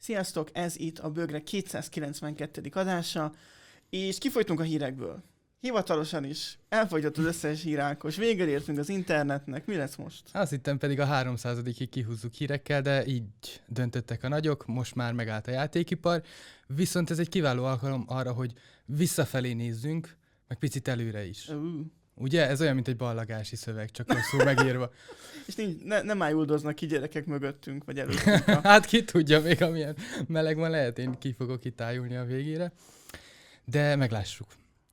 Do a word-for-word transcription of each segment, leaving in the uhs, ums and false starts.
Sziasztok, ez itt a Bögre kétszázkilencvenkettedik adása, és kifolytunk a hírekből. Hivatalosan is elfogyott az összes hírákos, végül értünk az internetnek, mi lesz most? Azt hittem pedig a háromszázadikig kihúzzuk hírekkel, de így döntöttek a nagyok, most már megállt a játékipar, viszont ez egy kiváló alkalom arra, hogy visszafelé nézzünk, meg picit előre is. Uh. Ugye? Ez olyan, mint egy ballagási szöveg, csak rosszul megírva. És nincs, ne, nem ájuldoznak ki gyerekek mögöttünk, vagy előttünk. A... hát ki tudja, még amilyen meleg van, lehet én ki fogok itt ájulni a végére. De meglássuk.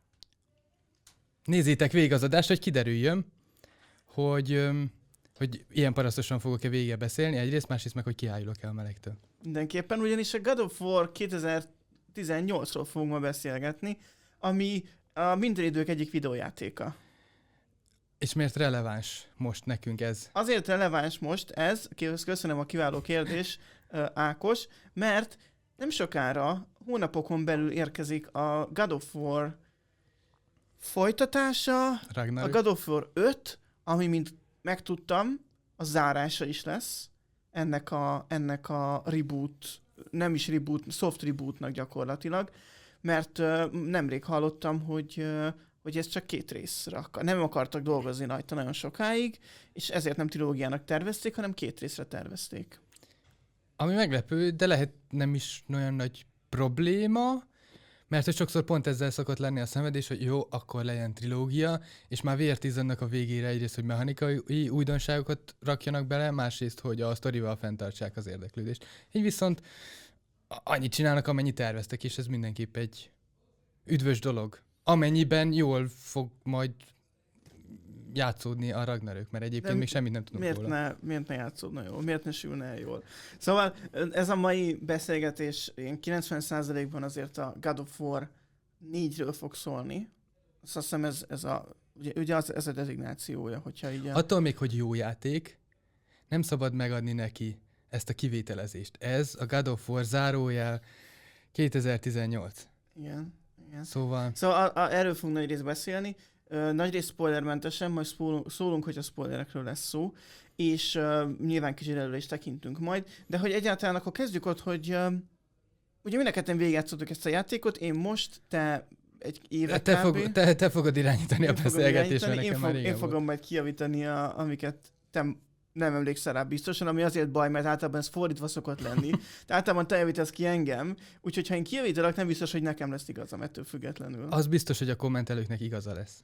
Nézzétek végig az adást, hogy kiderüljön, hogy, hogy ilyen parasztosan fogok-e végig beszélni, egyrészt, másrészt meg, hogy kiájulok-e a melegtől. Mindenképpen, ugyanis a God of War kétezer-tizennyolcról fogunk ma beszélgetni, ami a minden idők egyik videójátéka. És miért releváns most nekünk ez? Azért releváns most ez, köszönöm a kiváló kérdés, Ákos, mert nem sokára, hónapokon belül érkezik a God of War folytatása, Ragnarök. a God of War öt, ami, mint megtudtam, a zárása is lesz ennek a, ennek a reboot, nem is reboot, soft rebootnak gyakorlatilag, mert uh, nemrég hallottam, hogy, uh, hogy ez csak két részre akar. Nem akartak dolgozni rajta nagyon sokáig, és ezért nem trilógiának tervezték, hanem két részre tervezték. Ami meglepő, de lehet nem is olyan nagy probléma, mert hogy sokszor pont ezzel szokott lenni a szenvedés, hogy jó, akkor legyen trilógia, és már vé er tíznek a végére egyrészt, hogy mechanikai újdonságokat rakjanak bele, másrészt, hogy a sztorival fenntartsák az érdeklődést. Így viszont annyit csinálnak, amennyit terveztek, és ez mindenképp egy üdvös dolog. Amennyiben jól fog majd játszódni a Ragnarök, mert egyébként De még semmit nem tudunk miért róla. Ne, miért ne játszódna jól? Miért ne sülne el jól? Szóval ez a mai beszélgetés ilyen kilencven százalékban azért a God of War négyről fog szólni. Azt hiszem ez, ez a, ugye, ugye az, ez a designációja, hogyha így... A... Attól még, hogy jó játék, nem szabad megadni neki ezt a kivételezést. Ez a God of War zárójel kétezer-tizennyolc. Igen, igen. Szóval... Szóval a, a, erről fogunk nagy részt beszélni. Uh, nagy rész spoilermentesen, majd szólunk, szólunk, hogy a spoilerekről lesz szó, és uh, nyilván kicsit előre is tekintünk majd, de hogy egyáltalán akkor kezdjük ott, hogy uh, ugye mind a ketten végigjátszottuk ezt a játékot, én most, te egy éve te, kb. Fog, te, te fogod irányítani én a beszélgetést, mert én, nekem fog, már régen én fogom volt. majd kijavítani, a, amiket te nem emlékszel rá biztosan, ami azért baj, mert általában ez fordítva szokott lenni. De általában te javítasz ki engem, úgyhogy ha én kijavítalak, nem biztos, hogy nekem lesz igazam ettől függetlenül. Az biztos, hogy a kommentelőknek igaza lesz.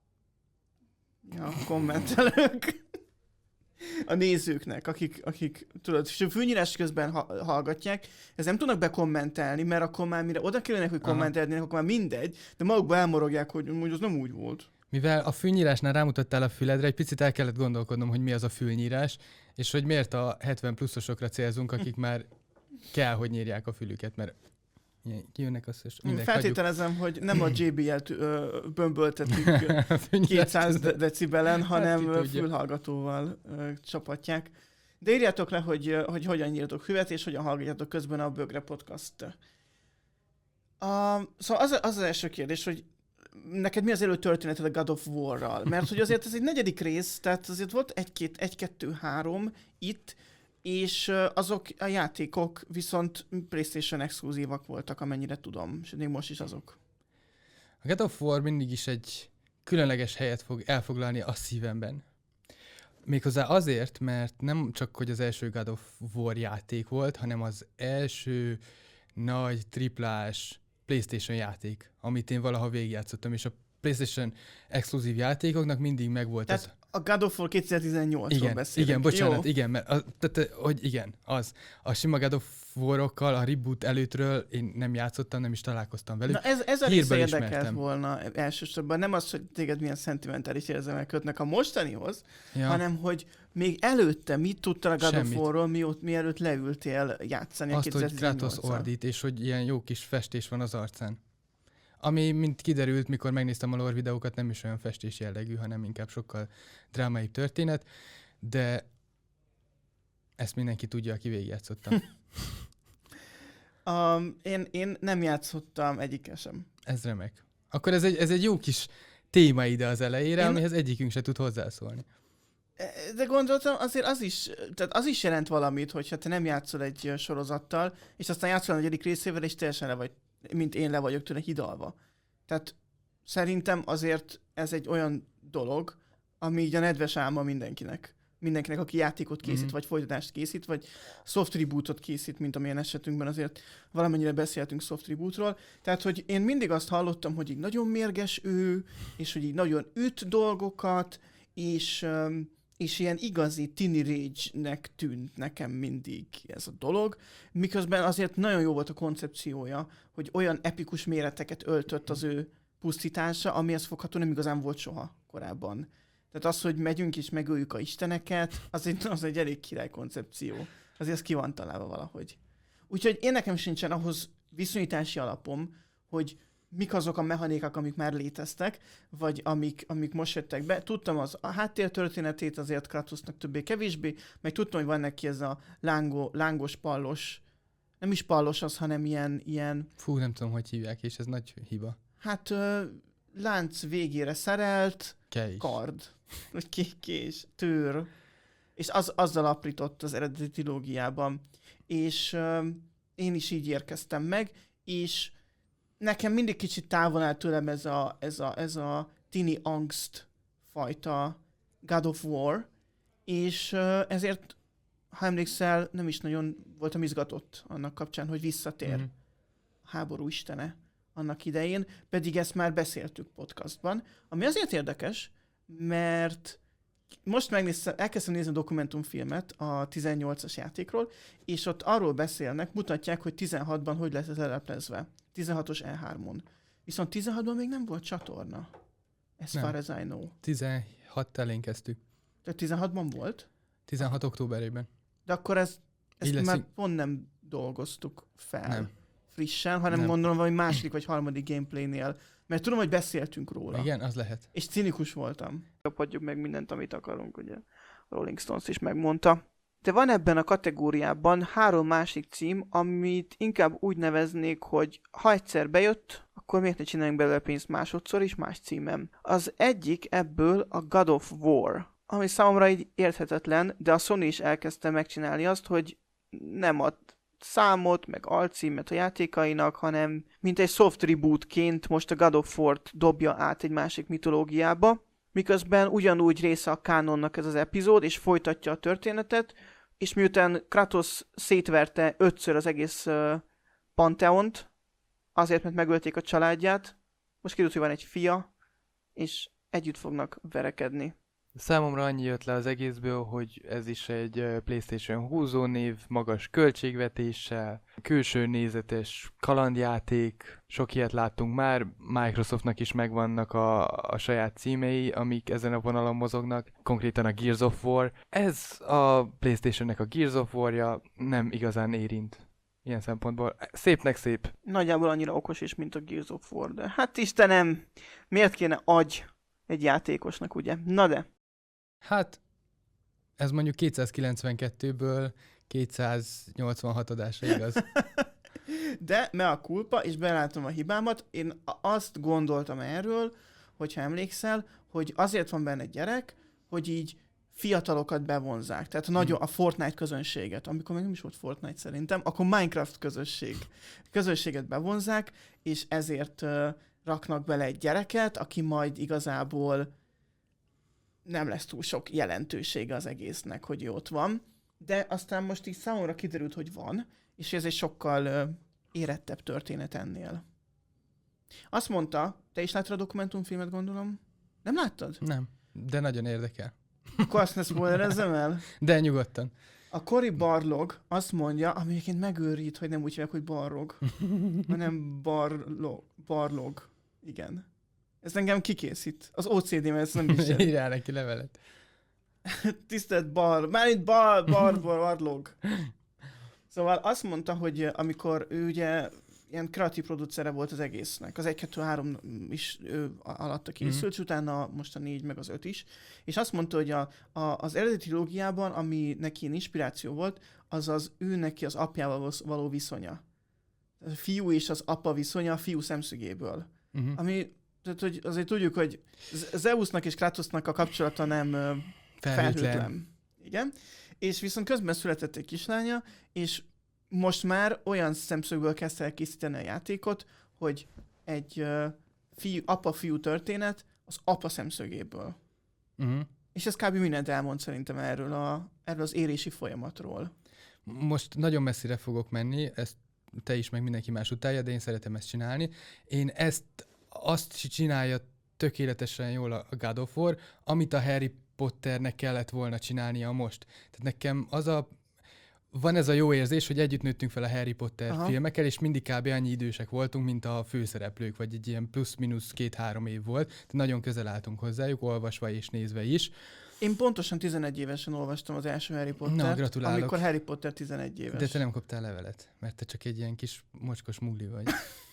Ja, a kommentelők. A nézőknek, akik, akik tudod, fűnyírás közben ha- hallgatják, ez nem tudnak bekommentelni, mert akkor már mire oda kellene, hogy kommentelnének, akkor már mindegy, de magukba elmorogják, hogy, hogy az nem úgy volt. Mivel a fűnyírásnál rámutattál a füledre, egy picit el kellett gondolkodnom, hogy mi az a fűnyírás, és hogy miért a hetven pluszosokra célzunk, akik már kell, hogy nyírják a fülüket, mert kijönnek az, és mindegy, feltételezem, hogy nem a jé bé el-t ö, bömböltetik kétszáz decibelen, hanem hát fülhallgatóval ö, csapatják. De írjátok le, hogy, hogy hogyan nyírtok füvet, és hogyan hallgatjátok közben a Bögre podcast. Uh, szóval az, az az első kérdés, hogy neked mi az előtörténeted a God of War-ral? Mert hogy azért ez egy negyedik rész, tehát azért volt egy-két, egy-kettő-három itt, és azok a játékok viszont PlayStation exkluzívak voltak, amennyire tudom, és még most is azok. A God of War mindig is egy különleges helyet fog elfoglalni a szívemben. Méghozzá azért, mert nem csak hogy az első God of War játék volt, hanem az első nagy triplás PlayStation játék, amit én valaha végigjátszottam, és a PlayStation exkluzív játékoknak mindig megvolt tehát ez. A God of War kétezer-tizennyolcról beszélünk. Igen, bocsánat, Jó. igen, mert a, tehát, hogy igen, az. A sima God of War-okkal, a reboot előttről én nem játszottam, nem is találkoztam velük. Na ez, ez a része Hírből érdekelt ismertem. volna elsősorban. Nem az, hogy téged milyen szentimentális érzelmek kötnek a mostanihoz, Ja. hanem hogy még előtte mit tudtál a God Semmit. of War-ról, mióta, mielőtt leültél játszani a Azt, hogy Kratos kétezer-tizennyolccal. ordít, és hogy ilyen jó kis festés van az arcán. Ami, mint kiderült, mikor megnéztem a lore videókat, nem is olyan festés jellegű, hanem inkább sokkal drámaibb történet, de ezt mindenki tudja, aki végigjátszottam. um, én, én nem játszottam egyikkel sem. Ez remek. Akkor ez egy, ez egy jó kis téma ide az elejére, Én- amihez egyikünk se tud hozzászólni. De gondoltam, azért az is, tehát az is jelent valamit, hogyha te nem játszol egy sorozattal, és aztán játszol a negyedik részével, és teljesen le vagy, mint én le vagyok tőle hidalva. Tehát szerintem azért ez egy olyan dolog, ami így a nedves álma mindenkinek. Mindenkinek, aki játékot készít, mm-hmm. vagy folytatást készít, vagy soft rebootot készít, mint amilyen esetünkben azért valamennyire beszéltünk soft rebootról. Tehát, hogy én mindig azt hallottam, hogy így nagyon mérges ő, és hogy így nagyon üt dolgokat, és, és ilyen igazi tini rage-nek tűnt nekem mindig ez a dolog, miközben azért nagyon jó volt a koncepciója, hogy olyan epikus méreteket öltött az ő pusztítása, amihez fogható nem igazán volt soha korábban. Tehát az, hogy megyünk és megöljük a isteneket, az egy, az egy elég király koncepció. Azért ez ki van találva valahogy. Úgyhogy én nekem sincsen ahhoz viszonyítási alapom, hogy mik azok a mechanikák, amik már léteztek, vagy amik, amik most jöttek be. Tudtam az a háttértörténetét azért Kratosnak többé-kevésbé, meg tudtam, hogy van neki ez a lángó, lángos pallos, nem is pallos az, hanem ilyen, ilyen... Fú, nem tudom, hogy hívják, és ez nagy hiba. Hát ö, lánc végére szerelt Kés. Kard. Vagy kés, tőr. És az, azzal aprított az eredeti trilógiában. És ö, én is így érkeztem meg, és nekem mindig kicsit távol áll tőlem ez a, ez a, ez a tini angst fajta God of War, és ö, ezért, ha emlékszel, nem is nagyon voltam izgatott annak kapcsán, hogy visszatér mm-hmm. a háború istene annak idején, pedig ezt már beszéltük podcastban, ami azért érdekes, mert most megnéztem, elkezdtem nézni a dokumentumfilmet a tizennyolcas játékról, és ott arról beszélnek, mutatják, hogy tizenhatban hogy lett ez leleplezve. tizenhatos E hármon. Viszont tizenhatban még nem volt csatorna. As nem. far as I know. tizenhat elén kezdtük. Tehát tizenhatban volt? tizenhat októberében. De akkor ez, ezt már leszünk... pont nem dolgoztuk fel nem. frissen, hanem nem. gondolom valami második vagy harmadik gameplaynél. Mert tudom, hogy beszéltünk róla. Igen, az lehet. És cinikus voltam. Kapadjuk meg mindent, amit akarunk, ugye. Rolling Stones is megmondta. De van ebben a kategóriában három másik cím, amit inkább úgy neveznék, hogy ha egyszer bejött, akkor miért ne csináljunk belőle pénzt másodszor is más címem. Az egyik ebből a God of War, ami számomra így érthetetlen, de a Sony is elkezdte megcsinálni azt, hogy nem ad számot, meg alcímet a játékainak, hanem mint egy soft rebootként most a God of War-t dobja át egy másik mitológiába, miközben ugyanúgy része a kánonnak ez az epizód, és folytatja a történetet, és miután Kratos szétverte ötször az egész uh, Pantheont, azért, mert megölték a családját, most kiderült, hogy van egy fia, és együtt fognak verekedni. Számomra annyi jött le az egészből, hogy ez is egy PlayStation húzónév, magas költségvetéssel, külső nézetes kalandjáték, sok ilyet láttunk már, Microsoftnak is megvannak a, a saját címei, amik ezen a vonalon mozognak, konkrétan a Gears of War. Ez a PlayStationnek a Gears of War-ja nem igazán érint. Ilyen szempontból. Szépnek szép. Nagyjából annyira okos is, mint a Gears of War, de hát Istenem, miért kéne agy egy játékosnak, ugye? Na de. Hát, ez mondjuk kétszázkilencvenkettőből kétszáznyolcvanhat adásra igaz. De mea culpa, és belátom a hibámat, én azt gondoltam erről, hogyha emlékszel, hogy azért van benne egy gyerek, hogy így fiatalokat bevonzák. Tehát a, nagyon, a Fortnite közönséget, amikor még nem is volt Fortnite szerintem, akkor Minecraft közösség. Közösséget bevonzák, és ezért uh, raknak bele egy gyereket, aki majd igazából nem lesz túl sok jelentősége az egésznek, hogy ott van. De aztán most így számomra kiderült, hogy van, és ez egy sokkal uh, érettebb történet ennél. Azt mondta, te is láttad a dokumentumfilmet, gondolom? Nem láttad? Nem, de nagyon érdekel. Akkor azt ne spoilerezzem el? De nyugodtan. A Cory Barlog azt mondja, ami egyébként megőrít, hogy nem úgy hívják, hogy Barlog, hanem Barlog. Barlog. Igen. Ez engem kikészít. Az o cé dé-ben ezt nem is jelent. Írjál neki levelet. Tisztelt Bar... Már itt Bar... Bar... Barlog. Szóval azt mondta, hogy amikor ő ugye ilyen kreatív producere volt az egésznek. Az egy kettő három is ő alatta készült, mm-hmm. és utána most a négy meg az öt is. És azt mondta, hogy a, a, az eredeti trilógiában, ami neki inspiráció volt, az az ő neki az apjával való viszonya. A fiú és az apa viszonya a fiú szemszögéből. Mm-hmm. Ami, tehát hogy azért tudjuk, hogy Zeusnak és Kratosnak a kapcsolata nem Felhőtlen. Felhőtlen. Igen. És viszont közben született egy kislánya, és most már olyan szemszögből kezdte el készíteni a játékot, hogy egy uh, fiú, apa-fiú történet az apa szemszögéből. Uh-huh. És ez kb. Mindent elmond szerintem erről, a, erről az érési folyamatról. Most nagyon messzire fogok menni, ezt te is, meg mindenki más utálja, de én szeretem ezt csinálni. Én ezt azt csinálja tökéletesen jól a God of War, amit a Harry Potternek kellett volna csinálnia most. Tehát nekem az a van ez a jó érzés, hogy együtt nőttünk fel a Harry Potter Aha. filmekkel, és mindig kb. Annyi idősek voltunk, mint a főszereplők, vagy egy ilyen plusz-minusz két-három év volt. Tehát nagyon közel álltunk hozzájuk, olvasva és nézve is. Én pontosan tizenegy évesen olvastam az első Harry Pottert, Na, gratulálok. amikor Harry Potter tizenegy éves. De te nem kaptál levelet, mert te csak egy ilyen kis mocskos múli vagy.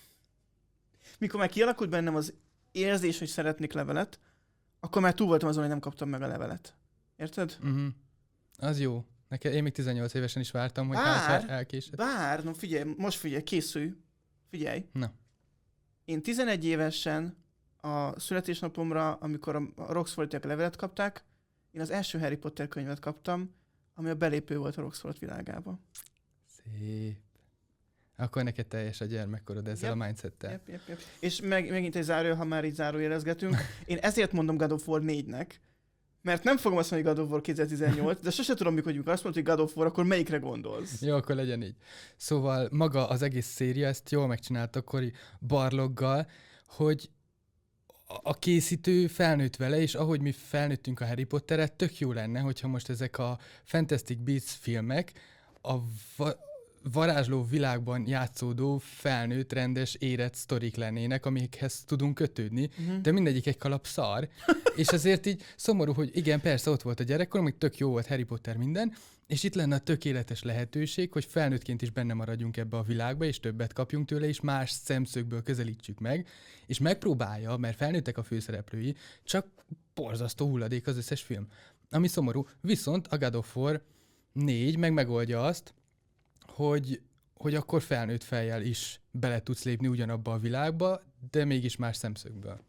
Mikor már kialakult bennem az érzés, hogy szeretnék levelet, akkor már túl voltam azon, hogy nem kaptam meg a levelet. Érted? Uh-huh. Az jó. Nekem, én még tizennyolc évesen is vártam, hogy bár, hát elkésett. Bár, no figyelj, most figyelj, készülj. Figyelj. Na. Én tizenegy évesen a születésnapomra, amikor a Roxfortiak levelet kapták, én az első Harry Potter könyvet kaptam, ami a belépő volt a Roxford világába. Szép. Akkor neked teljes a gyermekkorod ezzel yep. a mindsettel. Yep, yep, yep. És meg, megint egy zárójel, ha már így zárójelezgetünk. Én ezért mondom God of War négynek, mert nem fogom azt mondani, hogy God of War kétezer-tizennyolc, de sose tudom, mikor azt mondod, hogy God of War, akkor melyikre gondolsz? Jó, akkor legyen így. Szóval maga az egész széria, ezt jól megcsinálta Cory Barloggal, hogy a készítő felnőtt vele, és ahogy mi felnőttünk a Harry Potterre, tök jó lenne, hogyha most ezek a Fantastic Beasts filmek a va- varázsló világban játszódó, felnőtt, rendes, érett sztorik lennének, amikhez tudunk kötődni, uh-huh. de mindegyik egy kalap szar, és azért így szomorú, hogy igen, persze ott volt a gyerekkor, amíg tök jó volt Harry Potter minden, és itt lenne a tökéletes lehetőség, hogy felnőttként is benne maradjunk ebbe a világba, és többet kapjunk tőle, és más szemszögből közelítsük meg, és megpróbálja, mert felnőttek a főszereplői, csak borzasztó hulladék az összes film. Ami szomorú. Viszont a God of War négy meg megoldja azt, hogy, hogy akkor felnőtt fejjel is bele tudsz lépni ugyanabba a világba, de mégis más szemszögből.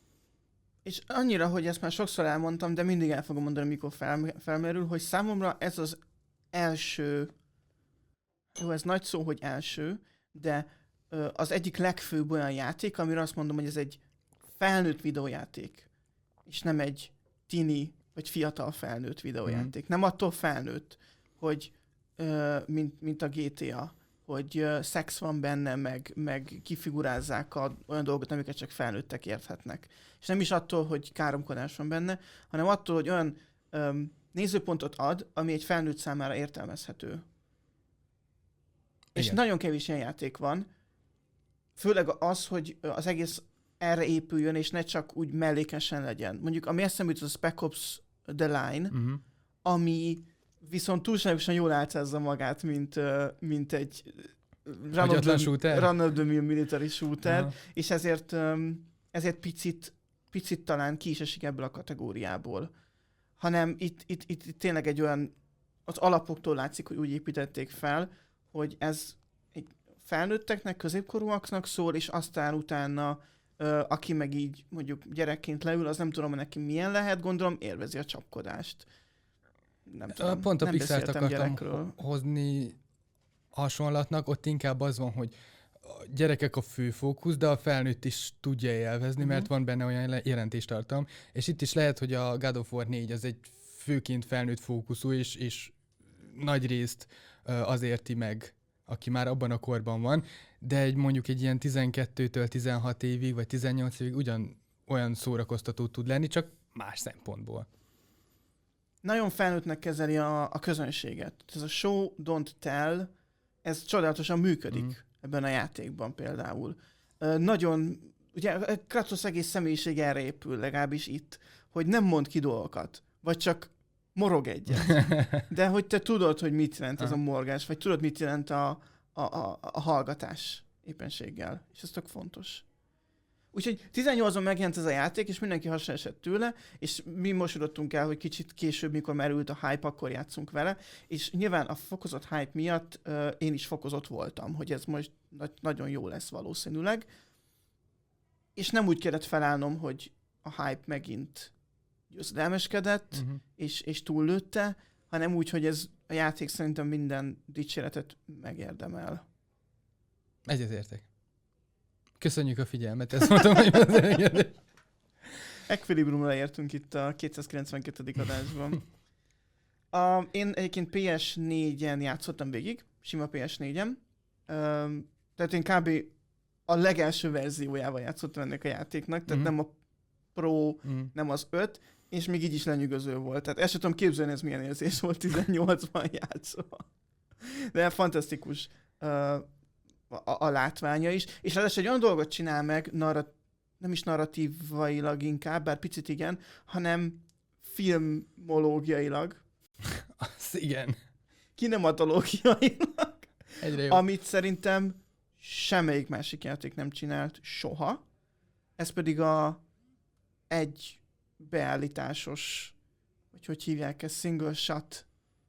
És annyira, hogy ezt már sokszor elmondtam, de mindig el fogom mondani, mikor fel, felmerül, hogy számomra ez az első, jó, ez nagy szó, hogy első, de ö, az egyik legfőbb olyan játék, amire azt mondom, hogy ez egy felnőtt videójáték, és nem egy tini vagy fiatal felnőtt videójáték. Mm. Nem attól felnőtt, hogy ö, mint, mint a gé té á, hogy ö, szex van benne, meg, meg kifigurázzák a, olyan dolgokat, amiket csak felnőttek érthetnek. És nem is attól, hogy káromkodás van benne, hanem attól, hogy olyan ö, nézőpontot ad, ami egy felnőtt számára értelmezhető. Igen. És nagyon kevés ilyen játék van, főleg az, hogy az egész erre épüljön, és ne csak úgy mellékesen legyen. Mondjuk, ami eszembe jut, az a Spec Ops The Line, uh-huh. ami viszont túlságosan jól álcázza magát, mint, mint egy run of, the, run of the mill military shooter, uh-huh. és ezért, ezért picit, picit talán ki is esik ebből a kategóriából. Hanem itt, itt, itt, itt tényleg egy olyan, az alapoktól látszik, hogy úgy építették fel, hogy ez egy felnőtteknek, középkorúaknak szól, és aztán utána Ö, aki meg így mondjuk gyerekként leül, az nem tudom, hogy neki milyen lehet, gondolom, élvezi a csapkodást. Nem tudom, Pont a nem Pixart akartam gyerekről. hozni hasonlatnak, ott inkább az van, hogy a gyerekek a fő fókusz, de a felnőtt is tudja élvezni, uh-huh. mert van benne olyan jelentéstartalom, és itt is lehet, hogy a God of War négy az egy főként felnőtt fókuszú, és, és nagy részt az érti meg, aki már abban a korban van, de egy mondjuk egy ilyen tizenkettőtől tizenhat évig, vagy tizennyolc évig ugyan olyan szórakoztató tud lenni, csak más szempontból. Nagyon felnőttnek kezeli a, a közönséget. Ez a show, don't tell, ez csodálatosan működik mm. ebben a játékban például. Uh, nagyon, ugye Kratos egész személyiség erre épül, legalábbis itt, hogy nem mond ki dolgokat, vagy csak morog egyet. De hogy te tudod, hogy mit jelent ez a morgás, vagy tudod, mit jelent a, a, a, a hallgatás éppenséggel. És ez tök fontos. Úgyhogy tizennyolcban megjelent ez a játék, és mindenki hasra esett tőle, és mi mosodottunk el, hogy kicsit később, mikor merült a hype, akkor játszunk vele, és nyilván a fokozott hype miatt uh, én is fokozott voltam, hogy ez most na- nagyon jó lesz valószínűleg, és nem úgy kellett felállnom, hogy a hype megint győzedelmeskedett, Uh-huh. és, és túllőtte, hanem úgy, hogy ez a játék szerintem minden dicséretet megérdemel. Egyetértek. Köszönjük a figyelmet, ezt mondtam, hogy az elengedés. Equilibriumra értünk itt a kétszázkilencvenkettedik adásban. A, én egyébként pé es négyen játszottam végig, sima pé es négyen. Um, tehát én kb. A legelső verziójával játszottam ennek a játéknak, tehát Mhm. nem a Pro, Mm. nem az öt, és még így is lenyűgöző volt. Tehát ezt sem tudom képzelni, ez milyen érzés volt tizennyolcban játszva. De fantasztikus uh, a, a látványa is. És ráadásul egy olyan dolgot csinál meg, narrat- nem is narratívailag inkább, bár picit igen, hanem filmológiailag, Az igen. kinematológiailag, Egyre jobb. amit szerintem semmelyik másik játék nem csinált soha. Ez pedig a egy beállításos, vagy hogy hívják ezt, single shot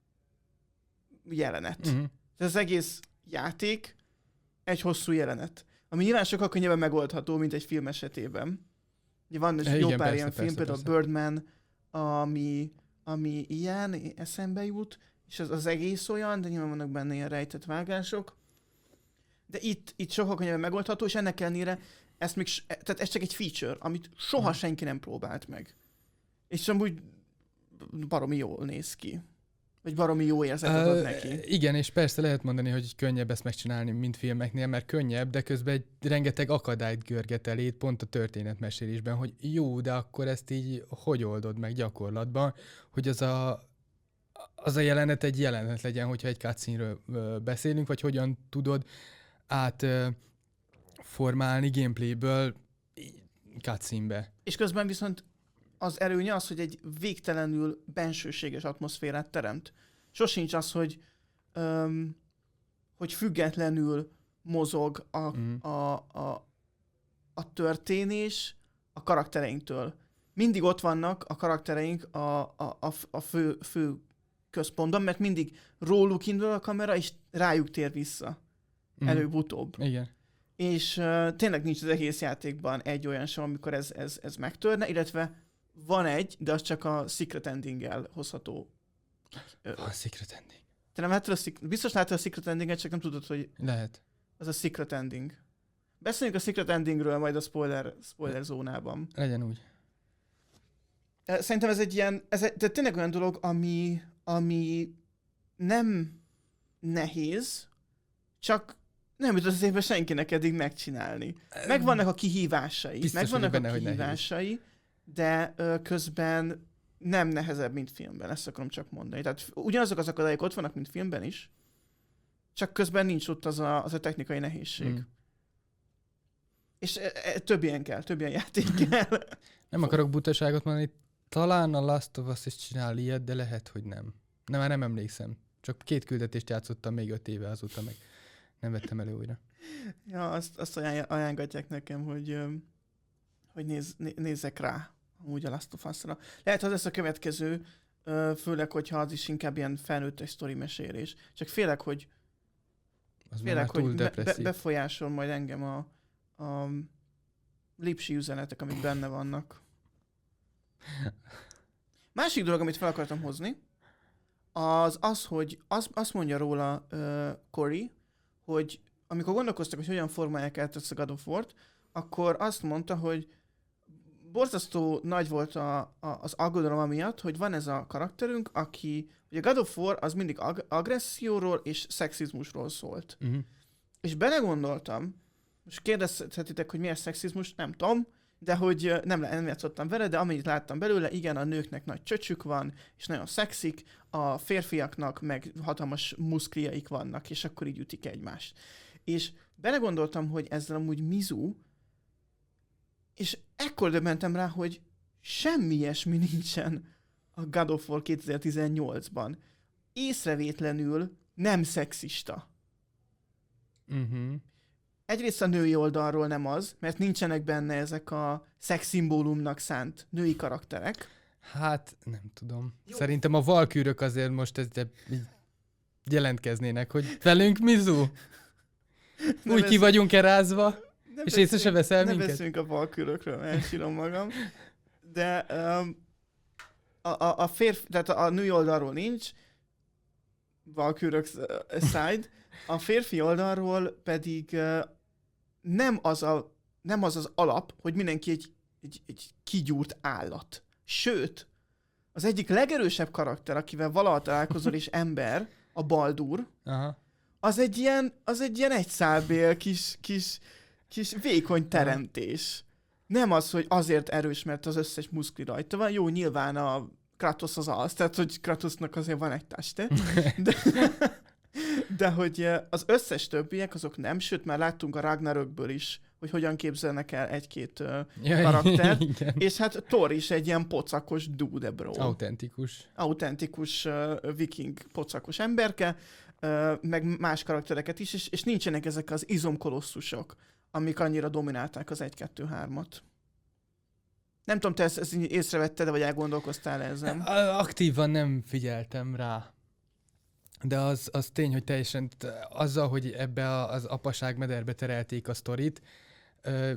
jelenet. Uh-huh. Ez az egész játék egy hosszú jelenet, ami nyilván sokkal könnyebben megoldható, mint egy film esetében. Ugye van Igen, jó pár persze, ilyen film, persze, például persze. Birdman, ami, ami ilyen, eszembe jut, és az, az egész olyan, de nyilván vannak benne ilyen rejtett vágások. De itt, itt sokkal könnyebben megoldható, és ennek ellenére ezt még, s- tehát ez csak egy feature, amit soha Mhm. senki nem próbált meg. És amúgy baromi jól néz ki. Vagy baromi jó érzetet ad Ö, neki. Igen, és persze lehet mondani, hogy könnyebb ezt megcsinálni, mint filmeknél, mert könnyebb, de közben egy rengeteg akadályt görget eléd pont a történetmesélésben, hogy jó, de akkor ezt így hogy oldod meg gyakorlatban, hogy az a, az a jelenet egy jelenet legyen, hogyha egy cutscene-ről ö, beszélünk, vagy hogyan tudod át ö, formálni gameplayből így cutscene-be. És közben viszont az előnye az, hogy egy végtelenül bensőséges atmoszférát teremt. Sosincs az, hogy, öm, hogy függetlenül mozog a, Mhm. a, a, a történés a karaktereinktől. Mindig ott vannak a karaktereink a, a, a, a fő, fő központban, mert mindig róluk indul a kamera, és rájuk tér vissza. Mhm. Előbb-utóbb. Igen. És uh, tényleg nincs az egész játékban egy olyan sem, amikor ez, ez, ez megtörne, illetve van egy, de az csak a Secret Ending-gel hozható. Ö, A Secret Ending. Te nem láttad a Secret... Biztos láttad a Secret Ending-et, csak nem tudod, hogy Lehet. az a Secret Ending. Beszéljünk a Secret Endingről majd a spoiler, spoiler zónában. Legyen úgy. Ö, Szerintem ez egy ilyen, ez egy, de tényleg olyan dolog, ami, ami nem nehéz, csak nem jutott az évben senkinek eddig megcsinálni. Megvannak a kihívásai, Biztos megvannak vagyok a benne, hogy kihívásai, de ö, közben nem nehezebb, mint filmben, ezt akarom csak mondani. Tehát ugyanazok az akadályok ott vannak, mint filmben is, csak közben nincs ott az a, az a technikai nehézség. Mm. És e, e, több ilyen kell, több ilyen játék kell. Nem akarok butaságot mondani, talán a Last of Us is csinál ilyet, de lehet, hogy nem. Nem, már nem emlékszem. Csak két küldetést játszottam még öt éve, azóta meg nem vettem elő újra. Ja, azt, azt ajánl- ajánlgatják nekem, hogy, ö, hogy néz, né- nézzek rá amúgy a Last of Us-ra. Lehet, az lesz a következő, ö, főleg, hogyha az is inkább ilyen felnőttes sztori mesélés. Csak félek, hogy Az már Félek, túl hogy be, be, depresszív. befolyásol majd engem a, a lipsi üzenetek, amik benne vannak. Másik dolog, amit fel akartam hozni, az az, hogy az, azt mondja róla uh, Cory, hogy amikor gondolkoztak, hogy hogyan formálják át ezt a God of War-t, akkor azt mondta, hogy borzasztó nagy volt a, a, az aggodalom amiatt, hogy van ez a karakterünk, aki, hogy a God of War az mindig ag- agresszióról és szexizmusról szólt. Uh-huh. És belegondoltam, most kérdezhetitek, hogy miért szexizmus, nem tudom, de hogy ö, nem, nem játszottam vele, de amennyit láttam belőle, igen, a nőknek nagy csöcsük van, és nagyon szexik, a férfiaknak meg hatalmas muszkliaik vannak, és akkor így ütik egymást. És belegondoltam, hogy ezzel amúgy mizu, és ekkor döbbentem rá, hogy semmi ilyesmi nincsen a God of War kétezer-tizennyolcban. Észrevétlenül nem szexista. Uh-huh. Egyrészt a női oldalról nem az, mert nincsenek benne ezek a szexszimbólumnak szánt női karakterek. Hát, nem tudom. Jó. Szerintem a valkűrök azért most ezzel így jelentkeznének, hogy velünk Mizu, Ne úgy ki beszél- vagyunk erázva, ne és észre se veszel Ne minket. beszéljünk a valkürökről, elsírom magam. De um, a, a, a férfi, tehát a női oldalról nincs, Valkürök side, a férfi oldalról pedig uh, nem az, a, nem az az alap, hogy mindenki egy, egy, egy kigyúrt állat. Sőt, az egyik legerősebb karakter, akivel valaha találkozol és ember, a Baldur, Aha. az egy ilyen, az egy ilyen egyszálbél kis, kis, kis vékony teremtés. Nem az, hogy azért erős, mert az összes muszkli rajta van. Jó, nyilván a Kratos az az, tehát hogy Kratosnak azért van egy teste. De, de hogy az összes többiek azok nem, sőt már láttunk a Ragnarökből is, hogy hogyan képzelnek el egy-két uh, Ja, karaktert. igen. És hát Thor is egy ilyen pocakos dude bro. Autentikus. Autentikus uh, viking pocakos emberke, uh, meg más karaktereket is, és, és nincsenek ezek az izomkolosszusok, amik annyira dominálták az egy kettő hármat. Nem tudom, te ezt, ezt észrevetted, vagy elgondolkoztál ezen? Aktívan nem figyeltem rá. De az, az tény, hogy teljesen azzal, hogy ebbe a, az apaság mederbe terelték a sztorit, ö,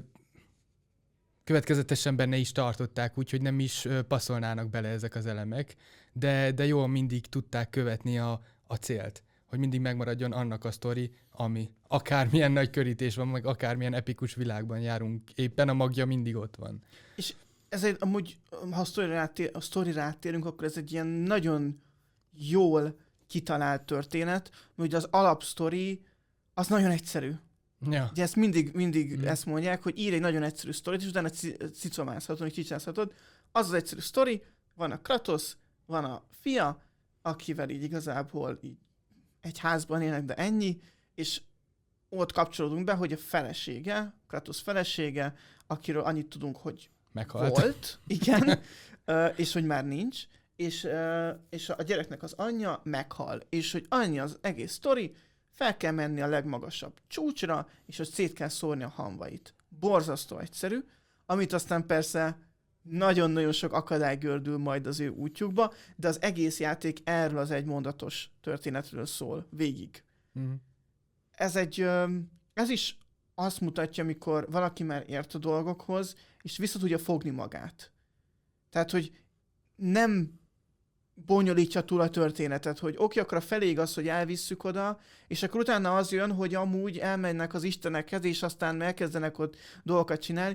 következetesen benne is tartották, úgyhogy nem is ö, passzolnának bele ezek az elemek, de, de jól mindig tudták követni a, a célt, hogy mindig megmaradjon annak a sztori, ami akármilyen nagy körítés van, meg akármilyen epikus világban járunk, éppen a magja mindig ott van. És ez egy, amúgy, ha a sztorira átér, a sztorira áttérünk, akkor ez egy ilyen nagyon jól kitalált történet, hogy az alapsztori az nagyon egyszerű. Ja. Ugye ezt mindig, mindig Mm. ezt mondják, hogy írj egy nagyon egyszerű sztorit, és utána cicomázhatod, hogy csicsázhatod. Az az egyszerű sztori, van a Kratos, van a fia, akivel így igazából így egy házban élnek, de ennyi, és ott kapcsolódunk be, hogy a felesége, Kratos felesége, akiről annyit tudunk, hogy Meghalt. volt, igen, és hogy már nincs, és, és a gyereknek az anyja meghal, és hogy annyi az egész sztori, fel kell menni a legmagasabb csúcsra, és hogy szét kell szórni a hamvait. Borzasztó egyszerű, amit aztán persze nagyon-nagyon sok akadály gördül majd az ő útjukba, de az egész játék erről az egymondatos történetről szól végig. Mm. Ez egy, ez is azt mutatja, amikor valaki már ért a dolgokhoz, és vissza tudja fogni magát. Tehát, hogy nem bonyolítja túl a történetet, hogy oké, akkor a felé igaz, hogy elvisszük oda, és akkor utána az jön, hogy amúgy elmennek az istenekhez, és aztán elkezdenek ott dolgokat csinálni.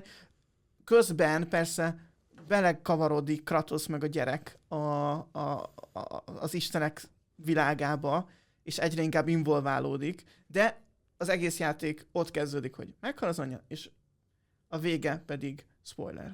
Közben persze belekavarodik Kratos meg a gyerek a, a, a, az istenek világába, és egyre inkább involválódik, de az egész játék ott kezdődik, hogy meghal az anyja, és a vége pedig spoiler.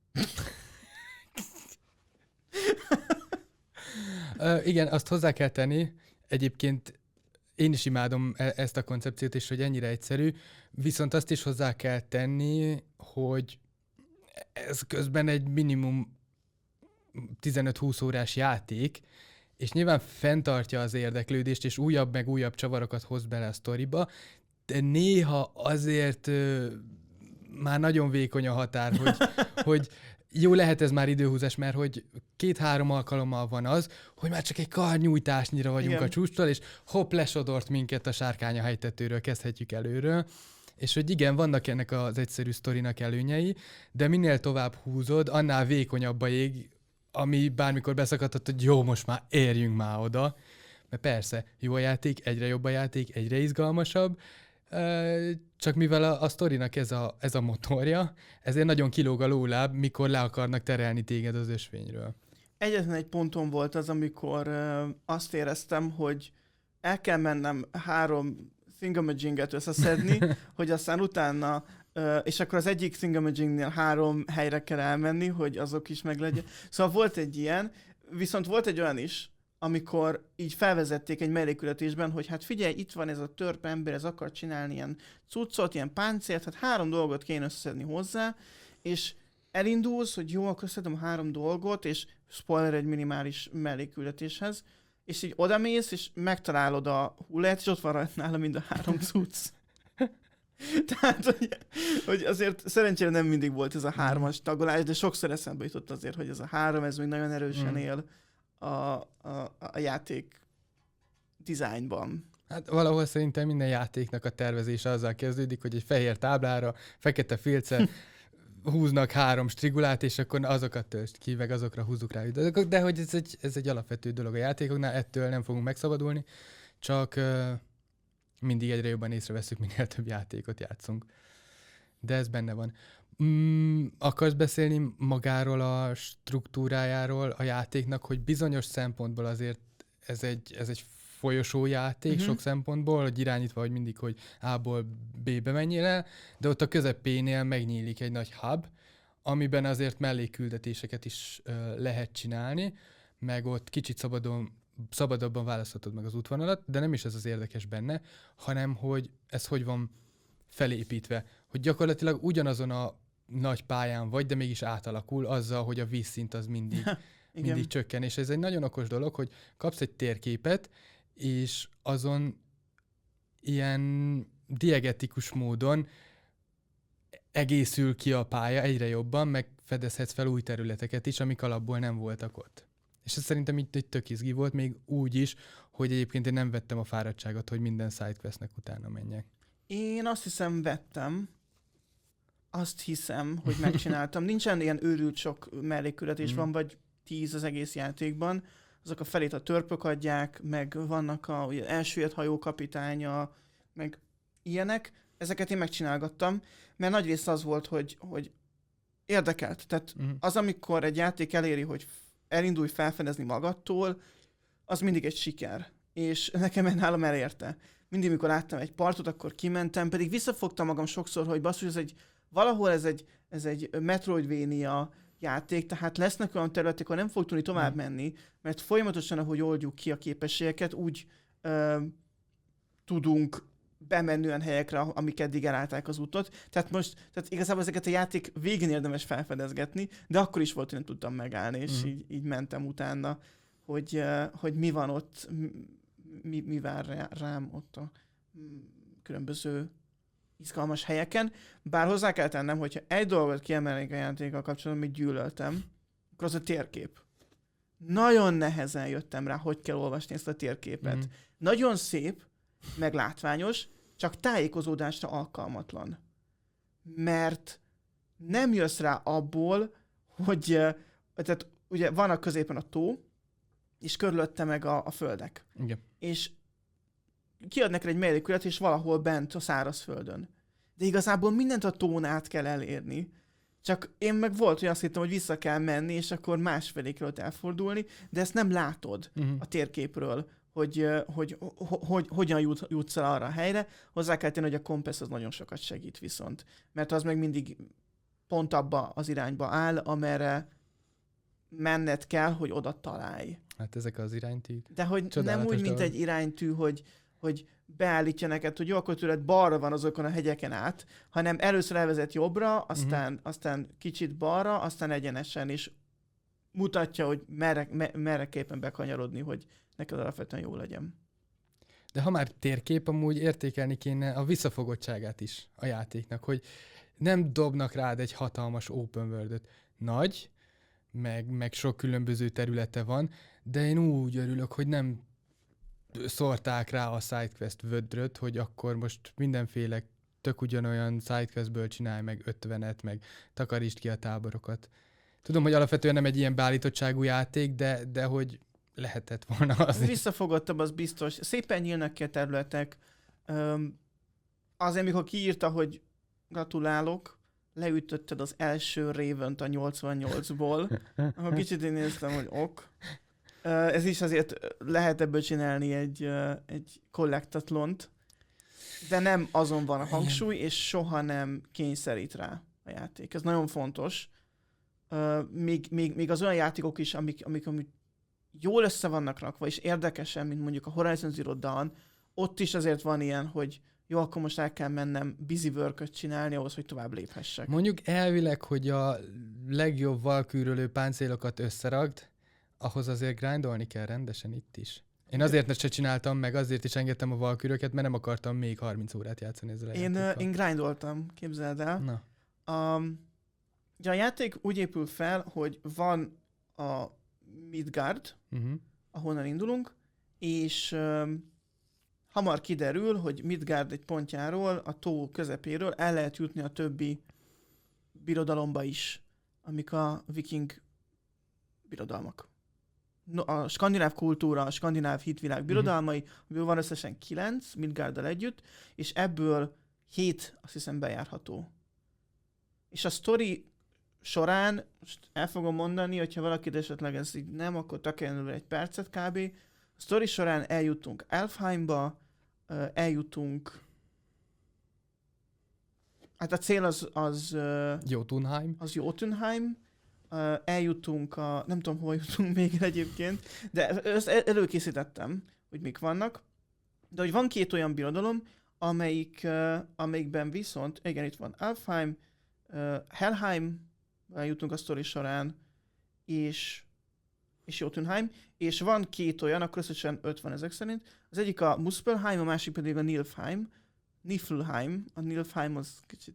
Uh, igen, azt hozzá kell tenni. Egyébként én is imádom e- ezt a koncepciót, és hogy ennyire egyszerű, viszont azt is hozzá kell tenni, hogy ez közben egy minimum tizenöt-húsz órás játék, és nyilván fenntartja az érdeklődést, és újabb meg újabb csavarokat hoz bele a sztoriba, de néha azért ö, már nagyon vékony a határ, hogy, hogy jó, lehet ez már időhúzás, mert hogy két-három alkalommal van az, hogy már csak egy karnyújtásnyira vagyunk Igen. a csúcstól, és hopp, lesodort minket a sárkánya hegytetőről, kezdhetjük előről. És hogy igen, vannak ennek az egyszerű sztorinak előnyei, de minél tovább húzod, annál vékonyabb a jég, ami bármikor beszakadhat, hogy jó, most már érjünk már oda. Mert persze, jó a játék, egyre jobb a játék, egyre izgalmasabb, csak mivel a, a sztorinak ez a, ez a motorja, ezért nagyon kilóg a lóláb, mikor le akarnak terelni téged az ösvényről. Egyetlen egy ponton volt az, amikor uh, azt éreztem, hogy el kell mennem három thingamajinget összeszedni, hogy aztán utána, uh, és akkor az egyik thingamajingnél három helyre kell elmenni, hogy azok is meglegyen. Szóval volt egy ilyen, viszont volt egy olyan is, amikor így felvezették egy mellékületésben, hogy hát figyelj, itt van ez a törpe ember, ez akar csinálni ilyen cuccot, ilyen páncélt, hát három dolgot kéne összeszedni hozzá, és elindulsz, hogy jó, akkor szedem három dolgot, és spoiler egy minimális mellékületéshez, és így odamész, és megtalálod a hullát, és ott van rajta nála mind a három cucc. Tehát, hogy, hogy azért szerencsére nem mindig volt ez a hármas tagolás, de sokszor eszembe jutott azért, hogy ez a három, ez még nagyon erősen Mm. él a, a, a játék dizájnban. Hát valahol szerintem minden játéknak a tervezése azzal kezdődik, hogy egy fehér táblára, fekete filccel húznak három strigulát, és akkor azokat töltsd ki, meg azokra húzzuk rá. De, de hogy ez egy, ez egy alapvető dolog a játékoknál, ettől nem fogunk megszabadulni, csak uh, mindig egyre jobban észreveszünk, minél több játékot játszunk. De ez benne van. Mm, akarsz beszélni magáról a struktúrájáról a játéknak, hogy bizonyos szempontból azért ez egy, ez egy folyosójáték uh-huh. sok szempontból, hogy irányítva, hogy mindig, hogy A-ból B-be menjél el, de ott a közepénél megnyílik egy nagy hub, amiben azért mellékküldetéseket is uh, lehet csinálni, meg ott kicsit szabadon, szabadabban választhatod meg az útvonalat, de nem is ez az érdekes benne, hanem hogy ez hogy van felépítve, hogy gyakorlatilag ugyanazon a nagy pályán vagy, de mégis átalakul azzal, hogy a vízszint az mindig, mindig csökken. És ez egy nagyon okos dolog, hogy kapsz egy térképet, és azon ilyen diegetikus módon egészül ki a pálya egyre jobban, meg fedezhetsz fel új területeket is, amik alapból nem voltak ott. És ez szerintem itt egy tök izgi volt, még úgy is, hogy egyébként én nem vettem a fáradtságot, hogy minden sidequestnek utána menjek. Én azt hiszem vettem, azt hiszem, hogy megcsináltam. Nincsen ilyen őrült sok mellékküldetés, mm. van vagy tíz az egész játékban. Azok a felét a törpök adják, meg vannak a ugye, elsüllyedt hajó kapitánya, meg ilyenek. Ezeket én megcsinálgattam, mert nagy rész az volt, hogy, hogy érdekelt. Tehát mm. az, amikor egy játék eléri, hogy elindulj felfedezni magadtól, az mindig egy siker. És nekem nálam elérte. Mindig, mikor láttam egy partot, akkor kimentem, pedig visszafogtam magam sokszor, hogy basszus, ez egy, valahol ez egy, ez egy Metroidvania játék, tehát lesznek olyan területek, ahol nem fog tudni tovább menni, mert folyamatosan, ahogy oldjuk ki a képességeket, úgy ö, tudunk bemenni olyan helyekre, amik eddig elállták az útot. Tehát most, tehát igazából ezeket a játék végén érdemes felfedezgetni, de akkor is volt, hogy nem tudtam megállni, és mm. így, így mentem utána, hogy, uh, hogy mi van ott, mi, mi vár rám ott a különböző izgalmas helyeken. Bár hozzá kell tennem, hogyha egy dolgot kiemelnék a játékkal kapcsolatban, amit gyűlöltem, akkor az a térkép. Nagyon nehezen jöttem rá, hogy kell olvasni ezt a térképet. Mm. Nagyon szép, meg látványos, csak tájékozódásra alkalmatlan. Mert nem jössz rá abból, hogy tehát ugye van a középen a tó, és körülötte meg a, a földek. Igen. És kiad neked egy mellékület, és valahol bent a szárazföldön. De igazából mindent a tón át kell elérni. Csak én meg volt, hogy azt hittem, hogy vissza kell menni, és akkor másfelé kell elfordulni, de ezt nem látod uh-huh. a térképről, hogy, hogy, hogy, hogy hogyan jut, jutsz el arra a helyre. Hozzá kell tenni, hogy a kompassz az nagyon sokat segít viszont. Mert az meg mindig pont abba az irányba áll, amerre menned kell, hogy oda találj. Hát ezek az iránytűk. De hogy nem úgy, mint egy iránytű, hogy, hogy beállítja neked, hogy jó, akkor tőled balra van azokon a hegyeken át, hanem először elvezet jobbra, aztán, uh-huh. aztán kicsit balra, aztán egyenesen, és mutatja, hogy merre, me, merre képen bekanyarodni, hogy neked alapvetően jó legyen. De ha már térkép, amúgy értékelni kéne a visszafogottságát is a játéknak, hogy nem dobnak rád egy hatalmas open world-öt. Nagy, meg, meg sok különböző területe van, de én úgy örülök, hogy nem szórták rá a sidequest vödröt, hogy akkor most mindenféle tök ugyanolyan sidequestből csinálj meg ötvenet, meg takarítsd ki a táborokat. Tudom, hogy alapvetően nem egy ilyen beállítottságú játék, de, de hogy lehetett volna az. Visszafogottabb, az biztos. Szépen nyílnak ki a területek. Üm, azért, mikor kiírta, hogy gratulálok, leütötted az első Ravent a nyolcvannyolcból, akkor kicsit én néztem, hogy ok. Ez is azért lehet ebből csinálni egy, egy kollektatlont, de nem azon van a hangsúly, és soha nem kényszerít rá a játék. Ez nagyon fontos. Még, még, még az olyan játékok is, amik, amik, amik jól össze vannak rakva, és érdekesen, mint mondjuk a Horizon Zero Dawn, ott is azért van ilyen, hogy jó, akkor most el kell mennem busy work-öt csinálni ahhoz, hogy tovább léphessek. Mondjuk elvileg, hogy a legjobb valkűrölő páncélokat összeragd, ahhoz azért grindolni kell rendesen itt is. Én azért ne se csináltam meg, azért is engedtem a valkűröket, mert nem akartam még harminc órát játszani ezzel a Én, játékkal. én grindoltam, képzeld el. Na. Um, ugye a játék úgy épül fel, hogy van a Midgard, uh-huh. ahonnan indulunk, és um, hamar kiderül, hogy Midgard egy pontjáról, a tó közepéről el lehet jutni a többi birodalomba is, amik a viking birodalmak. No, a skandináv kultúra, a skandináv hitvilág birodalmai, amiből van összesen kilenc, Midgarddal együtt, és ebből hét, azt hiszem, bejárható. És a sztori során, most el fogom mondani, hogyha valaki esetleg ez így nem, akkor takarjon egy percet kb. A sztori során eljutunk Elfheimba, eljutunk, hát a cél az az, Jotunheim. az Jotunheim, eljutunk a, nem tudom, hol jutunk még egyébként, de ezt előkészítettem, hogy mik vannak, de hogy van két olyan birodalom, amelyik, amelyikben viszont, igen, itt van Elfheim, Helheim, eljutunk a sztori során, és, és Jotunheim, és van két olyan, akkor összesen öt van ezek szerint. Az egyik a Muspelheim, a másik pedig a Niflheim. Niflheim, a Niflheim az kicsit...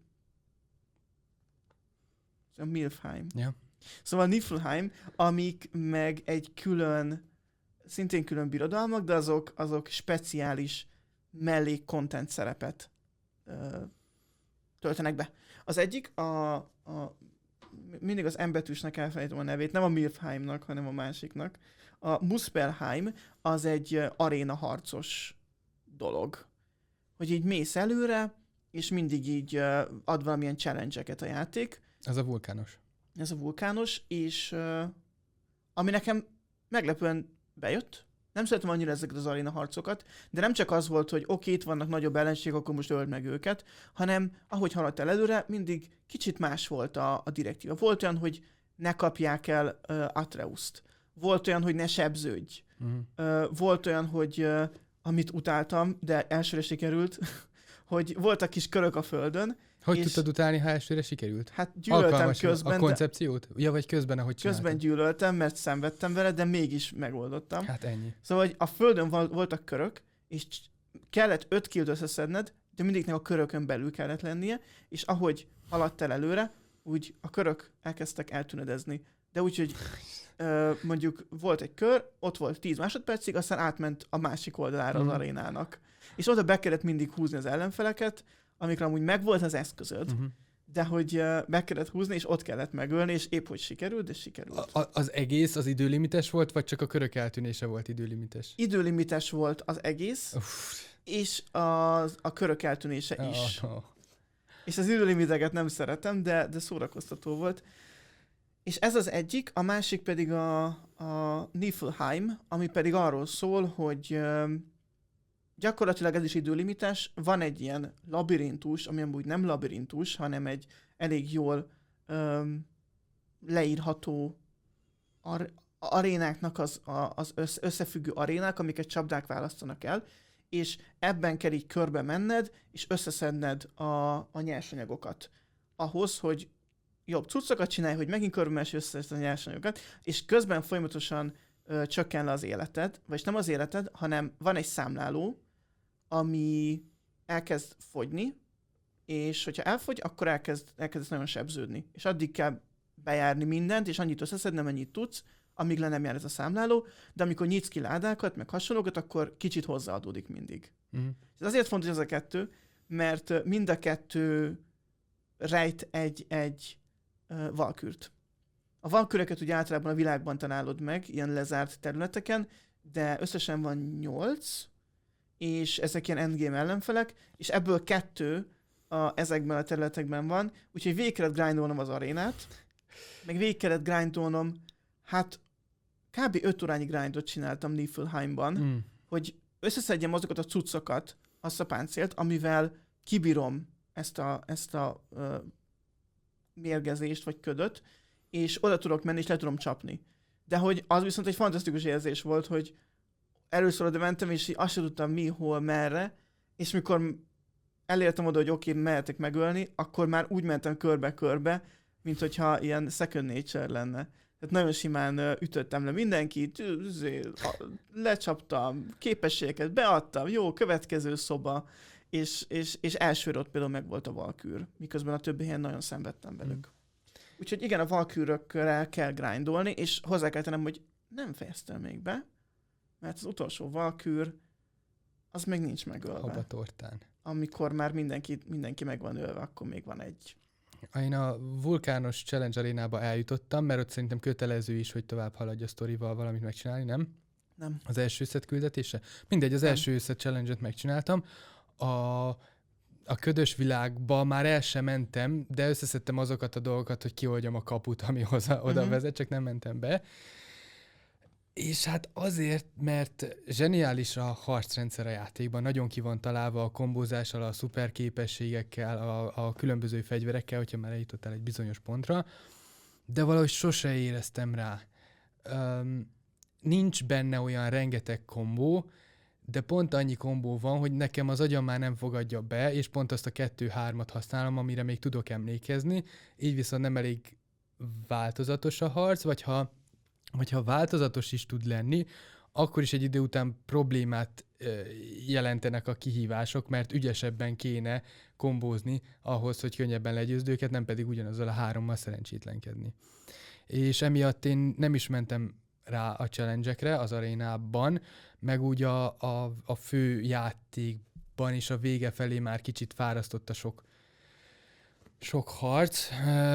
A Milfheim. Ja. Szóval Niflheim, amik meg egy külön, szintén külön birodalmak, de azok, azok speciális mellék content szerepet ö, töltenek be. Az egyik a, a mindig az M betűsnek elfelejtem a nevét, nem a Milfheimnak, hanem a másiknak. A Muspelheim az egy aréna harcos dolog. Hogy így mész előre, és mindig így ad valamilyen challenge-eket a játék. Ez a vulkános. Ez a vulkános, és uh, ami nekem meglepően bejött. Nem szeretem annyira ezeket az aréna harcokat, de nem csak az volt, hogy oké, okay, itt vannak nagyobb ellenségek, akkor most öld meg őket, hanem ahogy haladtál előre, mindig kicsit más volt a, a direktíva. Volt olyan, hogy ne kapják el uh, Atreust. Volt olyan, hogy ne sebződj. Uh-huh. Uh, volt olyan, hogy uh, amit utáltam, de elsőre sikerült, hogy voltak kis körök a földön. Hogy tudtad utálni, ha elsőre sikerült? Hát gyűlöltem Alkalmas közben. A koncepciót? Ja, vagy közben, ahogy csináltad? Közben gyűlöltem, mert szenvedtem vele, de mégis megoldottam. Hát ennyi. Szóval, hogy a földön voltak körök, és kellett öt kilót összeszedned, de mindegyiknek a körökön belül kellett lennie, és ahogy haladtál előre, úgy a körök elkezdtek eltűnedezni. De úgyhogy ö, mondjuk volt egy kör, ott volt tíz másodpercig, aztán átment a másik oldalára az arénának. És oda be kellett mindig húzni az ellenfeleket, amikre amúgy megvolt az eszközöd, uh-huh. de hogy uh, meg kellett húzni, és ott kellett megölni, és épp hogy sikerült, de sikerült. A, az egész az időlimites volt, vagy csak a körök eltűnése volt időlimites? Időlimites volt az egész, Uff. és az, a körök eltűnése oh, is. Oh. És az időlimiteket nem szeretem, de, de szórakoztató volt. És ez az egyik, a másik pedig a, a Niflheim, ami pedig arról szól, hogy uh, gyakorlatilag ez is időlimites, van egy ilyen labirintus, ami amúgy nem labirintus, hanem egy elég jól um, leírható ar- arénáknak az, a, az összefüggő arénák, amiket csapdák választanak el, és ebben kell így körbe menned, és összeszedned a, a nyersanyagokat. Ahhoz, hogy jobb cuccokat csinálj, hogy megint körbe és összeszed a nyersanyagokat, és közben folyamatosan ö, csökken le az életed, vagyis nem az életed, hanem van egy számláló, ami elkezd fogyni, és hogyha elfogy, akkor elkezd, elkezd nagyon sebződni. És addig kell bejárni mindent, és annyit összeszedni, amennyit tudsz, amíg le nem jár ez a számláló, de amikor nyitsz ki ládákat, meg hasonlókat, akkor kicsit hozzáadódik mindig. Uh-huh. Ez azért fontos ez a kettő, mert mind a kettő rejt egy, egy uh, valkürt. A valküröket ugye általában a világban találod meg, ilyen lezárt területeken, de összesen van nyolc, és ezek ilyen endgame ellenfelek, és ebből kettő a, ezekben a területekben van, úgyhogy végig kellett grindolnom az arénát, meg végig kellett grindolnom, hát kb. öt órányi grindot csináltam Niflheimban, mm. hogy összeszedjem azokat a cuccokat, azt a páncélt, amivel kibírom ezt a, ezt a uh, mérgezést, vagy ködöt, és oda tudok menni, és le tudom csapni. De hogy az viszont egy fantasztikus érzés volt, hogy először oda mentem, és azt sem tudtam mi, hol, merre, és mikor elértem oda, hogy oké, okay, mehetek megölni, akkor már úgy mentem körbe-körbe, mint hogyha ilyen second nature lenne. Tehát nagyon simán ütöttem le mindenkit, lecsaptam, képességeket beadtam, jó, következő szoba, és, és, és elsőre ott például meg volt a valkűr, miközben a többi helyen nagyon szenvedtem velük. Mm. Úgyhogy igen, a valkűrökkel kell grindolni, és hozzá kell tennem, hogy nem fejeztem még be, mert az utolsó valkűr, az még nincs megölve. Habatortán. Amikor már mindenki, mindenki meg van ölve, akkor még van egy. Én a vulkános challenge arénába eljutottam, mert ott szerintem kötelező is, hogy tovább haladj a sztorival valamit megcsinálni, nem? Nem. Az első összet küldetése? Mindegy, az Nem. első összet challenge-et megcsináltam. A, a ködös világba már el sem mentem, de összeszedtem azokat a dolgokat, hogy kioldjam a kaput, ami hozzá, oda Mhm. vezet, csak nem mentem be. És hát azért, mert zseniális a harcrendszer a játékban, nagyon ki van találva a kombózással, a szuper képességekkel, a, a különböző fegyverekkel, hogyha már eljutottál egy bizonyos pontra, de valahogy sose éreztem rá. Um, nincs benne olyan rengeteg kombó, de pont annyi kombó van, hogy nekem az agyam már nem fogadja be, és pont azt a kettő-hármat használom, amire még tudok emlékezni, így viszont nem elég változatos a harc, vagy ha vagy ha változatos is tud lenni, akkor is egy idő után problémát ö, jelentenek a kihívások, mert ügyesebben kéne kombózni ahhoz, hogy könnyebben legyőzd őket, nem pedig ugyanazzal a hárommal szerencsétlenkedni. És emiatt én nem is mentem rá a challenge-ekre az arénában, meg úgy a, a, a fő játékban is a vége felé már kicsit fárasztott a sok, sok harc.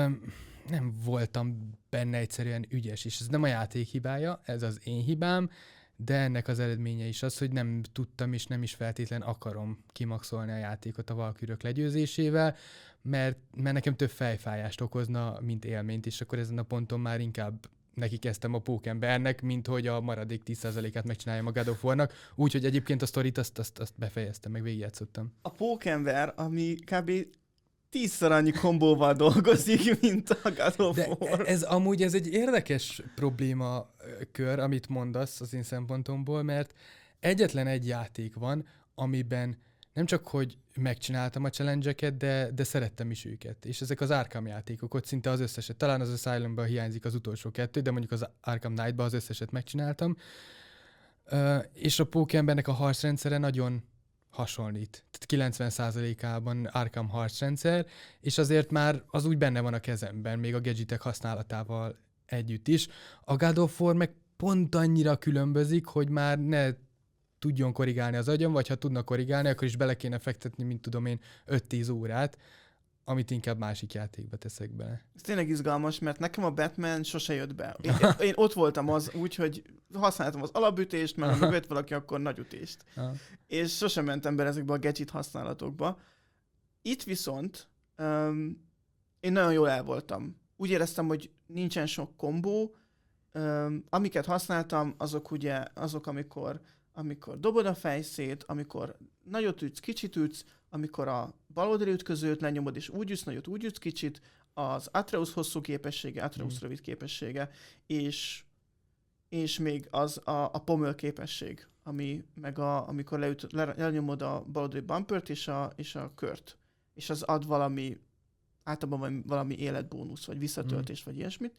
Nem voltam benne egyszerűen ügyes, és ez nem a játék hibája, ez az én hibám, de ennek az eredménye is az, hogy nem tudtam és nem is feltétlen akarom kimaxolni a játékot a valkürök legyőzésével, mert, mert nekem több fejfájást okozna, mint élményt, és akkor ezen a ponton már inkább neki kezdtem a pókembernek, mint hogy a maradék tíz százalékát megcsináljam a God of War-nak, úgyhogy egyébként a sztorit azt, azt, azt befejeztem, meg végigjátszottam. A pókember, ami kb. tízszer annyi kombóval dolgozik, mint a God of De War. ez amúgy ez egy érdekes problémakör, amit mondasz az én szempontomból, mert egyetlen egy játék van, amiben nem csak, hogy megcsináltam a challenge-eket, de, de szerettem is őket. És ezek az Arkham játékok, ott szinte az összeset. Talán az Asylumban hiányzik az utolsó kettő, de mondjuk az Arkham Knight-ban az összeset megcsináltam. Uh, és a Pókembernek a harcrendszere nagyon hasonlít. Tehát kilencven százalékában Arkham harcrendszer, és azért már az úgy benne van a kezemben, még a gadgetek használatával együtt is. A God of War meg pont annyira különbözik, hogy már ne tudjon korrigálni az agyam, vagy ha tudna korrigálni, akkor is bele kéne fektetni, mint tudom én, öt-tíz órát, amit inkább másik játékba teszek bele. Ez tényleg izgalmas, mert nekem a Batman sose jött be. Én, én ott voltam az úgy, hogy használtam az alapütést, mert ha jött valaki, akkor nagyütést. Aha. És sosem mentem be ezekbe a gadget használatokba. Itt viszont um, én nagyon jól el voltam. Úgy éreztem, hogy nincsen sok kombó. Um, amiket használtam, azok ugye azok, amikor, amikor dobod a fejszét, amikor nagyot ütsz, kicsit ütsz, amikor a baloldali ütközőt lenyomod, és úgy ütsz nagyot, úgy ütsz kicsit, az Atreus hosszú képessége, Atreus mm. rövid képessége, és, és még az a, a pommel képesség, ami meg a, amikor leüt, le, lenyomod a baloldali bumpert és a, és a kört, és az ad valami, általában valami, valami életbónusz, vagy visszatöltés, mm. vagy ilyesmit.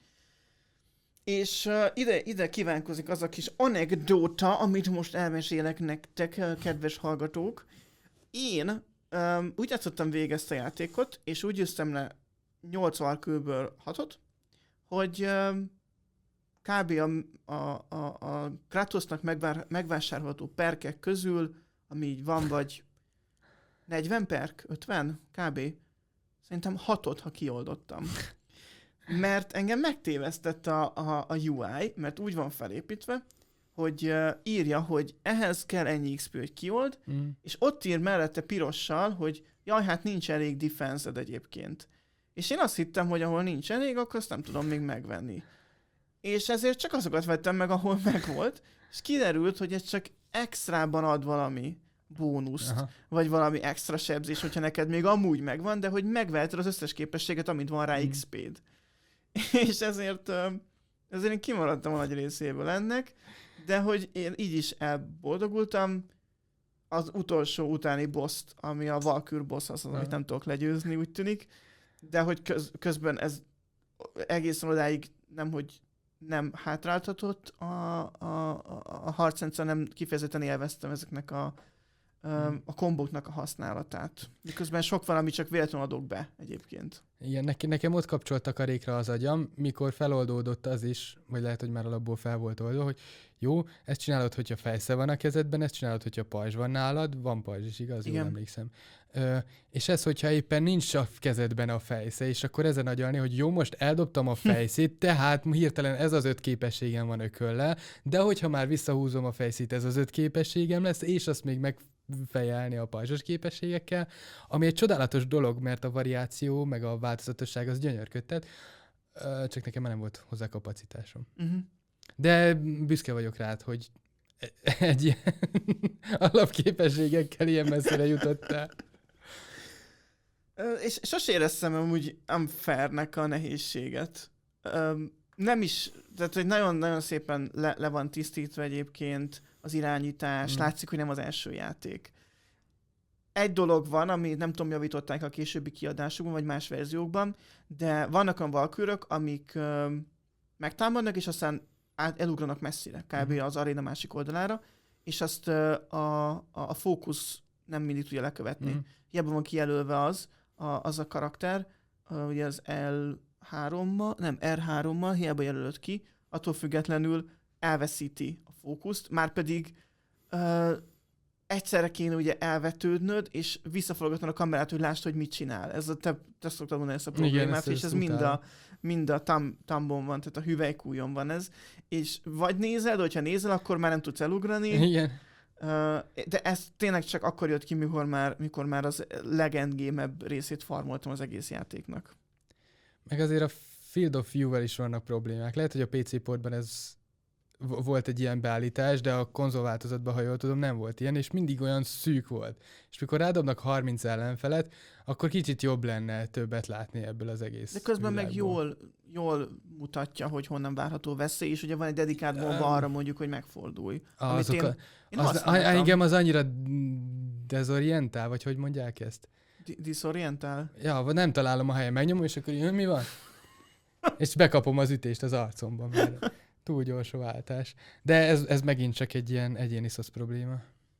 És uh, ide, ide kívánkozik az a kis anekdóta, amit most elmesélek nektek, kedves hallgatók. Én um, úgy játszottam végig ezt a játékot, és úgy győztem le nyolc valkőből hatot, hogy um, kb. a, a, a, a Kratosnak megvár, megvásárolható perkek közül, ami így van, vagy negyven perk, ötven kb. Szerintem hatot, ha kioldottam. Mert engem megtévesztett a, a, a u i, mert úgy van felépítve, hogy uh, írja, hogy ehhez kell ennyi iksz pé, hogy kiold, mm. és ott ír mellette pirossal, hogy jaj, hát nincs elég defense-ed egyébként. És én azt hittem, hogy ahol nincs elég, akkor azt nem tudom még megvenni. És ezért csak azokat vettem meg, ahol megvolt, és kiderült, hogy ez csak extrában ad valami bónuszt, aha. vagy valami extra sebzés, hogyha neked még amúgy megvan, de hogy megveheted az összes képességet, amit van rá mm. iksz péd. És ezért, ezért én kimaradtam a nagy részéből ennek, de hogy én így is elboldogultam, az utolsó utáni boss-t, ami a Valkyr boss az, az amit nem tudok legyőzni, úgy tűnik, de hogy köz, közben ez egészen odáig nem, hogy nem hátráltatott a, a, a, a harcrendszer, nem kifejezetten élveztem ezeknek a hmm. a kombóknak a használatát. Miközben sok valami csak véletlenül adok be egyébként. Igen, neki, nekem ott kapcsoltak a rékre az agyam, mikor feloldódott az is, vagy lehet, hogy már alapból fel volt oldva, hogy jó, ezt csinálod, hogyha fejsze van a kezedben, ezt csinálod, hogyha pajzs van nálad, van pajzs is, igaz? Jól emlékszem. Ö, és ez, hogyha éppen nincs a kezedben a fejsze, és akkor ezen agyalni, hogy jó, most eldobtam a fejszét, tehát hirtelen ez az öt képességem van ököllel, de hogyha már visszahúzom a fejszét, ez az öt képességem lesz, és azt még megfejelni a pajzsos képességekkel, ami egy csodálatos dolog, mert a variáció, meg a változatosság az gyönyörködtet, ö, csak nekem már nem volt hozzá kapacitásom. Uh-huh. De büszke vagyok rád, hogy egy ilyen alapképességekkel ilyen messzire jutottál. És sose éreztem amúgy unfairnek a nehézséget. Nem is, tehát hogy nagyon-nagyon szépen le, le van tisztítva egyébként az irányítás, mm. látszik, hogy nem az első játék. Egy dolog van, ami nem tudom, javították a későbbi kiadásokban, vagy más verziókban, de vannak olyan valkürök, amik ö, megtámadnak, és aztán át, elugranak messzire, kb. Mm. az aréna másik oldalára, és azt ö, a, a, a fókusz nem mindig tudja lekövetni. Mm. Hiába van kijelölve az, a, az a karakter, uh, ugye az el hárommal, nem, er hárommal, hiába jelölöd ki, attól függetlenül elveszíti a fókuszt, márpedig uh, egyszerre kéne ugye elvetődnöd, és visszaforgatnod a kamerát, hogy lásd, hogy mit csinál. Ez a, te, te szoktad mondani ezt a problémát, igen, ezt és ez mind a, mind a tam, tambon van, tehát a hüvelykújon van ez, és vagy nézed, hogyha nézel, akkor már nem tudsz elugrani. Igen. De ez tényleg csak akkor jött ki, mikor már, mikor már az legendgame-ebb részét farmoltam az egész játéknak. Meg azért a Field of View-vel is vannak problémák. Lehet, hogy a pé cé portban ez volt egy ilyen beállítás, de a konzolváltozatban, ha jól tudom, nem volt ilyen, és mindig olyan szűk volt. És mikor rádobnak harminc ellenfelet, akkor kicsit jobb lenne többet látni ebből az egész De közben világból. meg jól, jól mutatja, hogy honnan várható veszély, és ugye van egy dedikált bomba arra mondjuk, hogy megfordulj. Azok én, a, én az, engem az annyira dezorientál, vagy hogy mondják ezt? Diszorientál? Ja, nem találom a helyen, megnyomom, és akkor jön, mi van? És bekapom az ütést az arcomban, mert túl gyors a váltás. De ez, ez megint csak egy ilyen egyéni szosz probléma.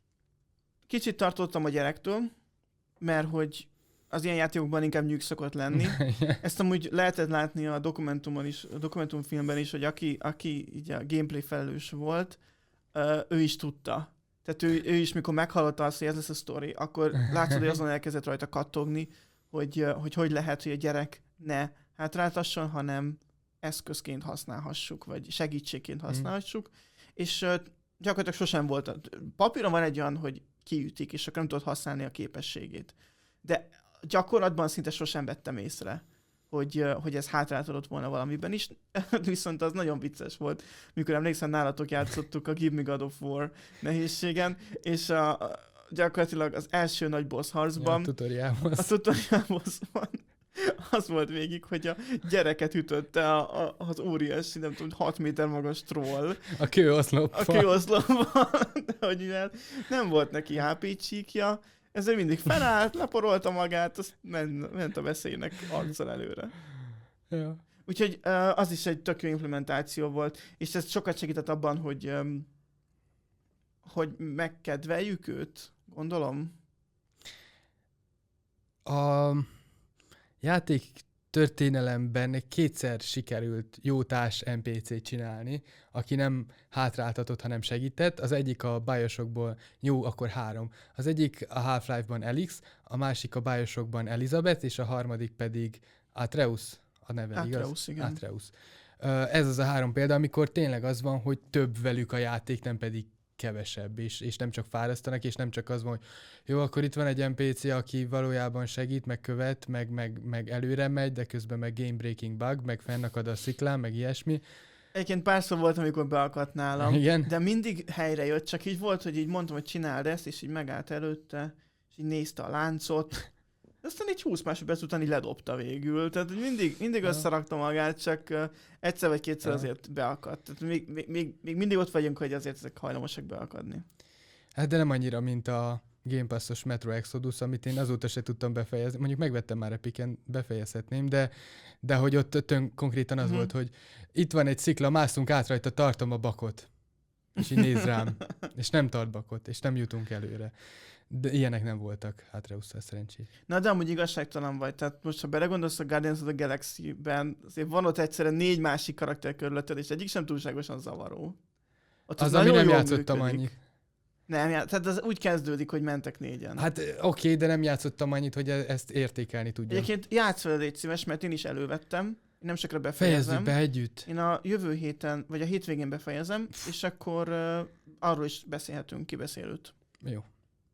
Kicsit tartottam a gyerektől, mert hogy az ilyen játékokban inkább nyűg szokott lenni. Ezt amúgy lehetett látni a dokumentumon is, a dokumentumfilmben is, hogy aki, aki így a gameplay felelős volt, ő is tudta. Tehát ő, ő is, mikor meghallotta azt, hogy ez lesz a sztori, akkor látszod, hogy azon elkezdett rajta kattogni, hogy, hogy hogy lehet, hogy a gyerek ne hátráltasson, hanem eszközként használhassuk, vagy segítségként használhassuk. Mm. És uh, gyakorlatilag sosem volt. Papíron van egy olyan, hogy kiütik, és akkor nem tudod használni a képességét. De gyakorlatban szinte sosem vettem észre, hogy, uh, hogy ez hátráltatott volna valamiben is. Viszont az nagyon vicces volt, mikor emlékszem, nálatok játszottuk a Give Me God of War nehézségen, és a, a, gyakorlatilag az első nagy boss harcban, ja, a tutorial boss. A tutorial bossban az volt végig, hogy a gyereket ütötte a, a, az óriási, nem tudom, hat méter magas troll. A kőoszlopban. A kőoszlopban. De hogy mivel nem volt neki há pé csíkja, ezzel mindig felállt, leporolta magát, azt ment, ment a veszélynek arccal előre. Ja. Úgyhogy uh, az is egy tök jó implementáció volt, és ez sokat segített abban, hogy, um, hogy megkedveljük őt, gondolom. A játék történelemben kétszer sikerült jó társ en pé cét csinálni, aki nem hátráltatott, hanem segített. Az egyik a Bioshockból, jó, akkor három. Az egyik a Half-Life-ban Elix, a másik a Bioshockban Elizabeth, és a harmadik pedig Atreus a neve, Atreus, igaz? Igen. Atreus. Ez az a három példa, amikor tényleg az van, hogy több velük a játék, nem pedig kevesebb, és, és nem csak fárasztanak, és nem csak az van, hogy jó, akkor itt van egy en pé cé, aki valójában segít, meg követ, meg, meg, meg előre megy, de közben meg game breaking bug, meg fennakad a sziklán, meg ilyesmi. Egyébként párszor volt, amikor beakadt nálam, igen? De mindig helyre jött, csak így volt, hogy így mondtam, hogy csináld ezt, és így megállt előtte, és így nézte a láncot, aztán így húsz másodperc után így ledobta végül. Tehát mindig, mindig összerakta magát, csak uh, egyszer vagy kétszer ja. azért beakadt. Tehát még, még, még, még mindig ott vagyunk, hogy azért ezek hajlamosak beakadni. Hát de nem annyira, mint a Game Pass-os Metro Exodus, amit én azóta se tudtam befejezni. Mondjuk megvettem már Epicen, befejezhetném, de, de hogy ott tön, konkrétan az mm-hmm. volt, hogy itt van egy szikla, mászunk át rajta, tartom a bakot. És így néz rám. És nem tart bakot, és nem jutunk előre. De ilyenek nem voltak Atreusszal szerencsére. Na de amúgy igazságtalan vagy. Tehát most, ha belegondolsz a Guardians of the Galaxy-ben, azért van ott egyszerűen négy másik karakter körülötted, és egyik sem túlságosan zavaró. Ott Az, ami nem játszottam működik. annyit. Nem, já- tehát az úgy kezdődik, hogy mentek négyen. Hát oké, okay, de nem játszottam annyit, hogy e- ezt értékelni tudjam. Egyébként játsz vele, légy szíves, mert én is elővettem. Én nem sokra befejezem. Fejezzük be együtt. Én a jövő héten, vagy a hétvégén befejezem, és akkor uh, arról is beszélhetünk, kibeszélőt. Jó.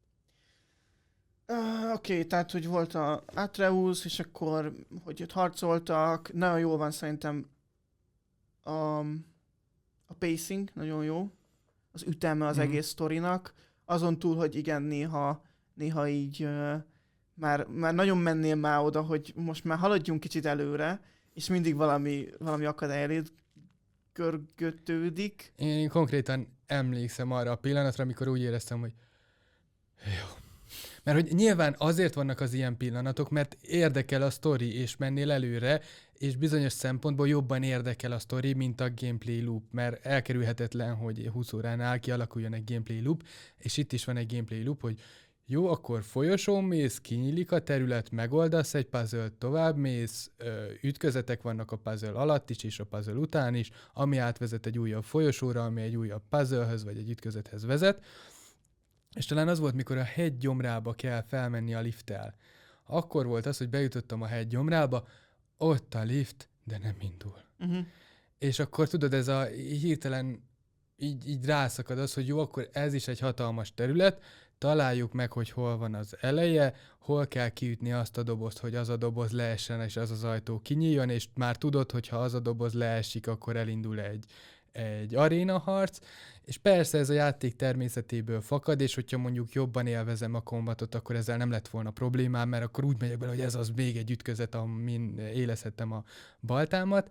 Uh, Oké, okay, tehát, hogy volt a Atreus, és akkor, hogy ott harcoltak, nagyon jól van szerintem a, a pacing, nagyon jó. Az üteme az Mhm. egész sztorinak. Azon túl, hogy igen, néha, néha így uh, már, már nagyon mennél már oda, hogy most már haladjunk kicsit előre, és mindig valami, valami akadály eléd görgötődik. Én konkrétan emlékszem arra a pillanatra, amikor úgy éreztem, hogy jó. Mert hogy nyilván azért vannak az ilyen pillanatok, mert érdekel a sztori, és mennél előre, és bizonyos szempontból jobban érdekel a sztori, mint a gameplay loop, mert elkerülhetetlen, hogy húsz óránál kialakuljon egy gameplay loop, és itt is van egy gameplay loop, hogy jó, akkor folyosón mész, kinyílik a terület, megoldasz egy puzzle-t, tovább mész, ütközetek vannak a puzzle alatt is, és a puzzle után is, ami átvezet egy újabb folyosóra, ami egy újabb puzzlehöz, vagy egy ütközethez vezet. És talán az volt, mikor a hegy gyomrába kell felmenni a lifttel. Akkor volt az, hogy bejutottam a hegy gyomrába, ott a lift, de nem indul. Uh-huh. És akkor tudod, ez a hirtelen így, így rászakad az, hogy jó, akkor ez is egy hatalmas terület, találjuk meg, hogy hol van az eleje, hol kell kiütni azt a dobozt, hogy az a doboz leessen, és az az ajtó kinyíljon, és már tudod, hogy ha az a doboz leesik, akkor elindul egy, egy arénaharc, és persze ez a játék természetéből fakad, és hogyha mondjuk jobban élvezem a kombatot, akkor ezzel nem lett volna problémám, mert akkor úgy megyek bele, hogy ez az még egy ütközet, amin élezhettem a baltámat.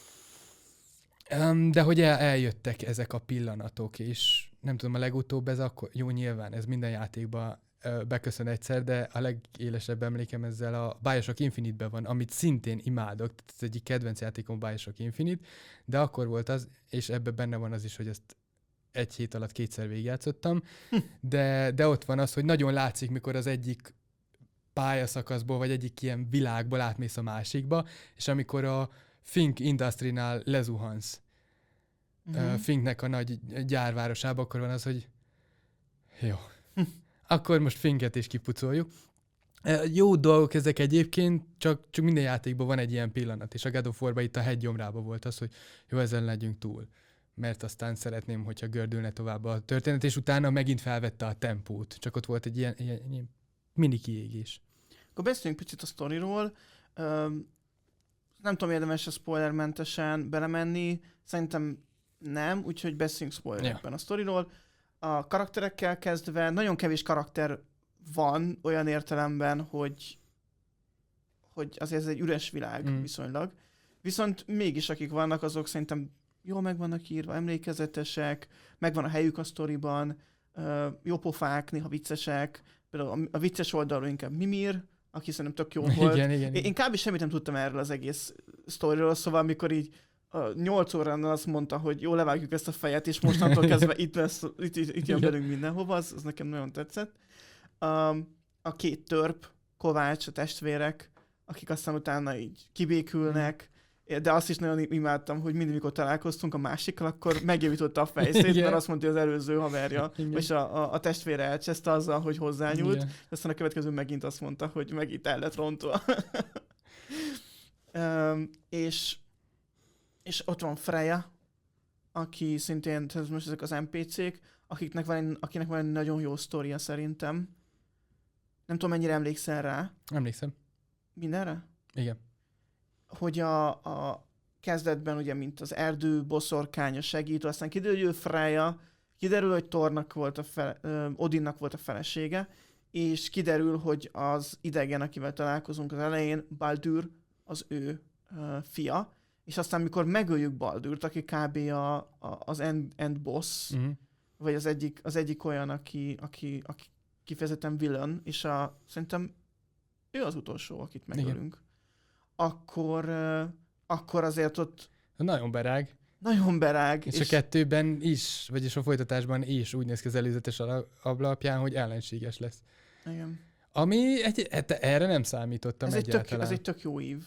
Um, de hogy el, eljöttek ezek a pillanatok, és nem tudom, a legutóbb ez akkor, jó nyilván, ez minden játékban uh, beköszön egyszer, de a legélesebb emlékem ezzel a Bioshock Infinite-ben van, amit szintén imádok, tehát ez egyik kedvenc játékom Bioshock Infinite, de akkor volt az, és ebben benne van az is, hogy ezt egy hét alatt kétszer végigjátszottam, de, de ott van az, hogy nagyon látszik, mikor az egyik pályaszakaszból, vagy egyik ilyen világból átmész a másikba, és amikor a Fink Industry-nál lezuhansz uh-huh. uh, Finknek a nagy gyárvárosába, akkor van az, hogy jó, akkor most Finket is kipucoljuk. Uh, jó dolgok ezek egyébként, csak, csak minden játékban van egy ilyen pillanat, és a God of War-ban itt a hegygyomrában volt az, hogy jó, ezen legyünk túl. Mert aztán szeretném, hogyha gördülne tovább a történet, és utána megint felvette a tempót. Csak ott volt egy ilyen, ilyen, ilyen mini kiégés. Akkor beszéljünk picit a sztoriról. Um, nem tudom, érdemes a spoilermentesen belemenni. Szerintem nem, úgyhogy beszéljünk spoilerekben ja. a sztoriról. A karakterekkel kezdve nagyon kevés karakter van olyan értelemben, hogy, hogy azért ez egy üres világ mm. viszonylag. Viszont mégis akik vannak, azok szerintem jól meg vannak írva, emlékezetesek, megvan a helyük a sztoriban, jópofák, néha viccesek. Például a vicces oldalról inkább Mimir, aki szerintem tök jó volt. Igen, igen, igen. Én kb. Semmit nem tudtam erről az egész sztoriról, szóval amikor így nyolc órán azt mondta, hogy jó, levágjuk ezt a fejet, és mostantól kezdve itt, lesz, itt, itt, itt jön velünk mindenhova, az, az nekem nagyon tetszett. Um, a két törp, Kovács, a testvérek, akik aztán utána így kibékülnek, de azt is nagyon imádtam, hogy mindig, mikor találkoztunk a másikkal, akkor megjavította a fejszét, mert azt mondta, hogy az előző haverja, és a, a, a testvére elcseszte azzal, hogy hozzányúlt, igen. Aztán a következő megint azt mondta, hogy megint el lett rontva. um, és, és ott van Freya, aki szintén, tehát most ezek az en pé cé-k, akiknek van, akinek van egy nagyon jó sztoria szerintem. Nem tudom, mennyire emlékszel rá. Emlékszem. Mindenre? Igen. Hogy a, a kezdetben ugye, mint az erdő boszorkánya segítő, aztán kiderül, hogy ő Freya, kiderül, hogy Thornak volt a fele, ö, Odinnak volt a felesége, és kiderül, hogy az idegen, akivel találkozunk az elején, Baldur, az ő ö, fia, és aztán mikor megöljük Baldurt, aki kb. A, a, az end, end boss, uh-huh. vagy az egyik, az egyik olyan, aki, aki, aki kifejezetten villain, és a, szerintem ő az utolsó, akit megölünk. Igen. Akkor, uh, akkor azért ott... Nagyon berág. nagyon berág. És, és a kettőben is, vagyis a folytatásban is úgy néz ki az előzetes alapján, hogy ellenséges lesz. Igen. Ami egy, erre nem számítottam ez egyáltalán. Egy tök, ez egy tök jó ív.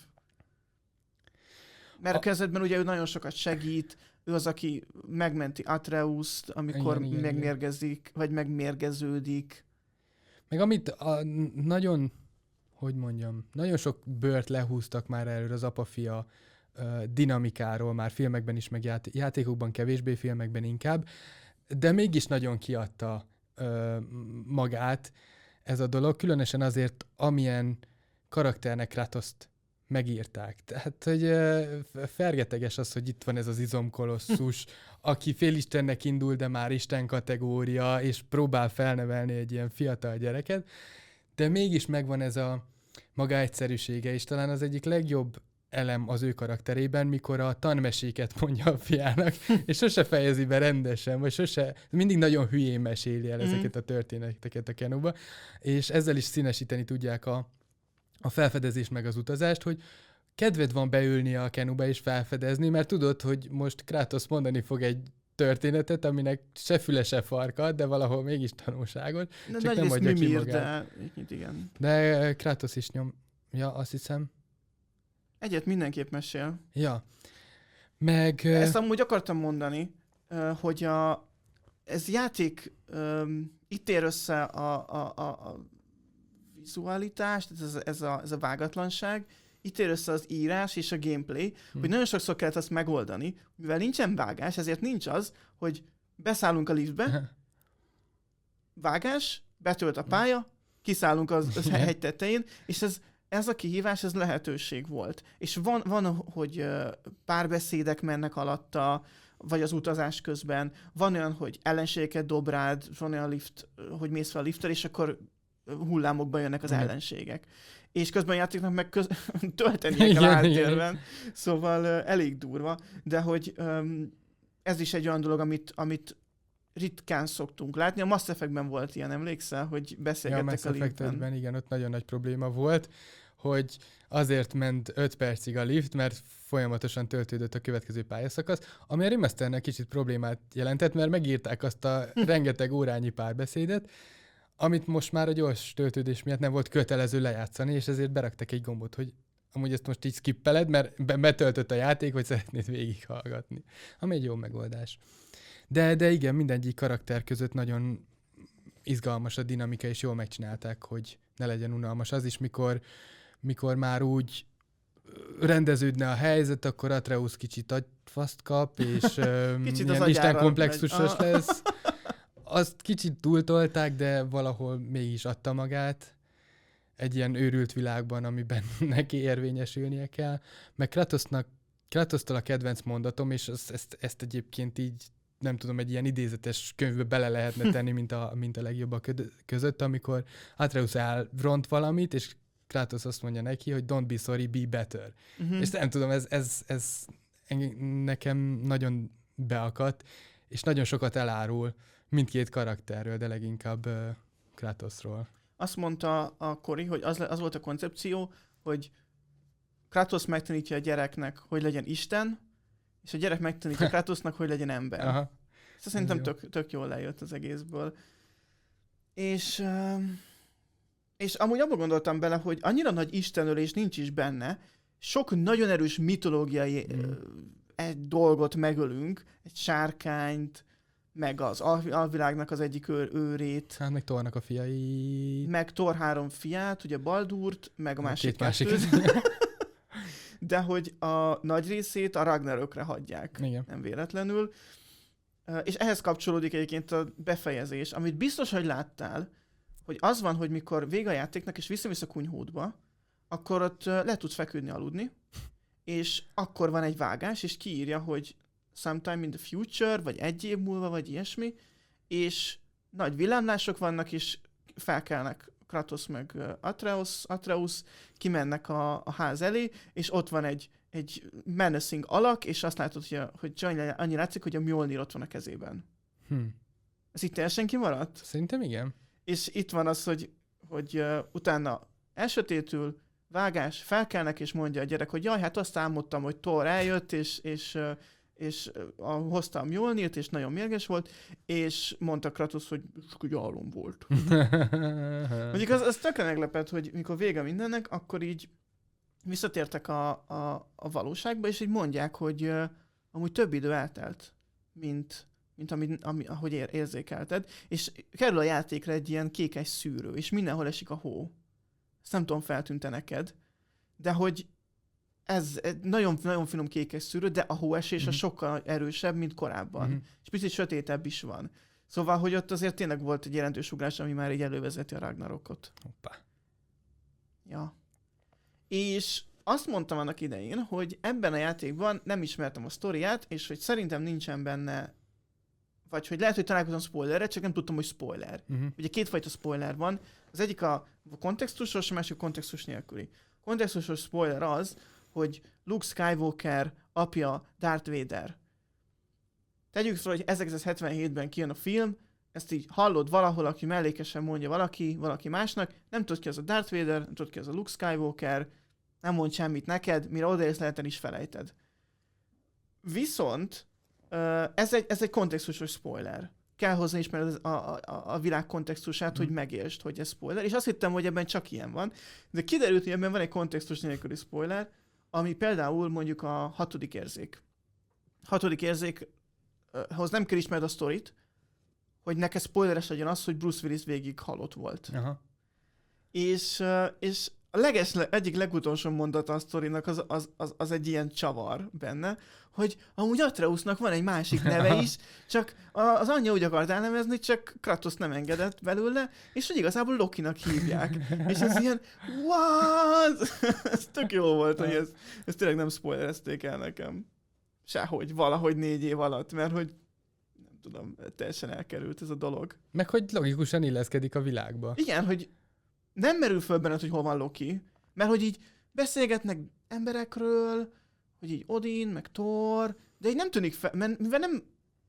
Mert a, a kezdetben ugye ő nagyon sokat segít, ő az, aki megmenti Atreust, amikor igen, igen, megmérgezik, igen. vagy megmérgeződik. Meg amit a, nagyon, hogy mondjam, nagyon sok bőrt lehúztak már erről az apa-fia uh, dinamikáról, már filmekben is, meg ját, játékokban kevésbé, filmekben inkább, de mégis nagyon kiadta uh, magát ez a dolog, különösen azért, amilyen karakternek Kratoszt megírták. Tehát, hogy uh, fergeteges az, hogy itt van ez az izomkolosszus, aki félistennek indul, de már isten kategória, és próbál felnevelni egy ilyen fiatal gyereket, de mégis megvan ez a maga egyszerűsége, és talán az egyik legjobb elem az ő karakterében, mikor a tanmeséket mondja a fiának, és sose fejezi be rendesen, vagy sose, mindig nagyon hülyén meséli el ezeket a történeteket a Kenuba, és ezzel is színesíteni tudják a, a felfedezést meg az utazást, hogy kedved van beülni a Kenuba és felfedezni, mert tudod, hogy most Kratos mondani fog egy történetet, aminek se füle, se farka, de valahol mégis tanulságos. De csak nem adja ki magát. De, igen. de Kratos is nyom. Ja, azt hiszem. Egyet mindenképp mesél. Ja. Meg... Ezt amúgy akartam mondani, hogy a, ez játék, um, itt ér össze a, a, a, a vizualitás, ez, ez, a, ez a vágatlanság, itt ér össze az írás és a gameplay, hm. hogy nagyon sokszor kellett azt megoldani, mivel nincsen vágás, ezért nincs az, hogy beszállunk a liftbe, vágás, betölt a pálya, kiszállunk az, az hegy tetején, és ez, ez a kihívás, ez lehetőség volt. És van, van hogy párbeszédek mennek alatta, vagy az utazás közben, van olyan, hogy ellenségeket dob rád, van olyan lift, hogy mész fel a lifttel, és akkor hullámokban jönnek az ellenségek. És közben a játéknak meg köz... töltenie kell áttérben, szóval uh, elég durva, de hogy um, ez is egy olyan dolog, amit, amit ritkán szoktunk látni. A Mass Effectben volt ilyen, emlékszel, hogy beszélgettek ja, a, a liftben? Igen, ott nagyon nagy probléma volt, hogy azért ment öt percig a lift, mert folyamatosan töltődött a következő pályaszakasz, ami a remasternek kicsit problémát jelentett, mert megírták azt a rengeteg órányi párbeszédet, amit most már a gyors töltődés miatt nem volt kötelező lejátszani, és ezért beraktak egy gombot, hogy amúgy ezt most így skippeled, mert be- betöltött a játék, vagy szeretnéd végighallgatni. Ami egy jó megoldás. De, de igen, mindegyik karakter között nagyon izgalmas a dinamika, és jól megcsinálták, hogy ne legyen unalmas. Az is, mikor, mikor már úgy rendeződne a helyzet, akkor Atreus kicsit agyfaszt kap, és ilyen istenkomplexusos lesz. Azt kicsit túltolták, de valahol mégis adta magát egy ilyen őrült világban, amiben neki érvényesülnie kell. Meg Kratosnak, Kratosztól a kedvenc mondatom, és az, ezt, ezt egyébként így, nem tudom, egy ilyen idézetes könyvbe bele lehetne tenni, mint a, mint a legjobbak között, amikor Atreus elront valamit, és Kratos azt mondja neki, hogy don't be sorry, be better. Uh-huh. És nem tudom, ez, ez, ez nekem nagyon beakadt, és nagyon sokat elárul mindkét karakterről, de leginkább uh, Kratosról. Azt mondta a Kori, hogy az, az volt a koncepció, hogy Kratos megtanítja a gyereknek, hogy legyen Isten, és a gyerek megtanítja Kratosnak, hogy legyen ember. Aha. Ezt szerintem tök, tök jól lejött az egészből. És, uh, és amúgy abba gondoltam bele, hogy annyira nagy istenölés nincs is benne, sok nagyon erős mitológiai mm. uh, egy dolgot megölünk, egy sárkányt, meg az al- alvilágnak az egyik őr- őrét. Hát meg Thornak a fiai. Meg Thor három fiát, ugye Baldurt, meg a másik kettőt. De hogy a nagy részét a Ragnarökre hagyják. Igen. Nem véletlenül. És ehhez kapcsolódik egyébként a befejezés, amit biztos, hogy láttál, hogy az van, hogy mikor vége a játéknak, és visszamész a kunyhódba, akkor ott le tudsz feküdni, aludni, és akkor van egy vágás, és kiírja, hogy sometime in the future, vagy egy év múlva, vagy ilyesmi, és nagy villámlások vannak, és felkelnek Kratos meg Atreus, Atreus kimennek a, a ház elé, és ott van egy, egy menacing alak, és azt látod, hogy, a, hogy annyi látszik, hogy a Mjolnir ott van a kezében. Hm. Ez itt teljesen kimaradt? Szerintem igen. És itt van az, hogy, hogy uh, utána elsötétül, vágás, felkelnek, és mondja a gyerek, hogy jaj, hát azt álmodtam, hogy Thor eljött, és, és, uh, és a, hoztam Mjolnirt, és nagyon mérges volt, és mondta Kratos, hogy csak egy álom volt. Mondjuk az, az tökre meglepett, hogy mikor vége mindennek, akkor így visszatértek a, a, a valóságba, és így mondják, hogy uh, amúgy több idő eltelt, mint, mint ami, ami, ahogy ér, érzékelted, és kerül a játékra egy ilyen kékes szűrő, és mindenhol esik a hó. Ezt nem tudom, feltűnte neked, de hogy ez egy nagyon, nagyon finom kékes szűrő, de a hóesés mm-hmm. a sokkal erősebb, mint korábban. Mm-hmm. És picit sötétebb is van. Szóval, hogy ott azért tényleg volt egy jelentős ugrás, ami már így elővezeti a Ragnarokot. Hoppá. Ja. És azt mondtam annak idején, hogy ebben a játékban nem ismertem a sztoriát, és hogy szerintem nincsen benne, vagy hogy lehet, hogy találkozom spoilerre, csak nem tudtam, hogy spoiler. Uh-huh. Ugye kétfajta spoiler van. Az egyik a kontextusos, a másik a kontextus nélküli. Kontextusos spoiler az, hogy Luke Skywalker apja Darth Vader. Tegyük fel, hogy ezerkilencszázhetvenhétben kijön a film, ezt így hallod valahol, aki mellékesen mondja valaki, valaki másnak, nem tudod ki az a Darth Vader, nem tudod ki az a Luke Skywalker, nem mond semmit neked, mire odaérsz, lehet is felejted. Viszont ez egy, ez egy kontextusos spoiler. Kell hozzá ismered a, a, a világ kontextusát, mm. hogy megértsd, hogy ez spoiler. És azt hittem, hogy ebben csak ilyen van. De kiderült, hogy ebben van egy kontextus nélküli spoiler, ami például mondjuk a hatodik érzék. Hatodik érzékhoz nem kell ismered a sztorit, hogy neked spoileres legyen az, hogy Bruce Willis végig halott volt. Aha. És, és a leges, egyik legutolsó mondata a sztorinak az, az, az, az egy ilyen csavar benne, hogy amúgy Atreusnak van egy másik neve is, csak az anyja úgy akart elnevezni, csak Kratos nem engedett belőle, és hogy igazából Lokinak hívják. És ez ilyen, what? Ez tök jó volt, hogy ez, ez tényleg nem spoilerezték el nekem. Sehogy, valahogy négy év alatt, mert hogy nem tudom, teljesen elkerült ez a dolog. Meg hogy logikusan illeszkedik a világba. Igen, hogy nem merül föl benned, hogy hol van Loki, mert hogy így beszélgetnek emberekről, hogy így Odin, meg Thor, de így nem tűnik fel, mert mivel nem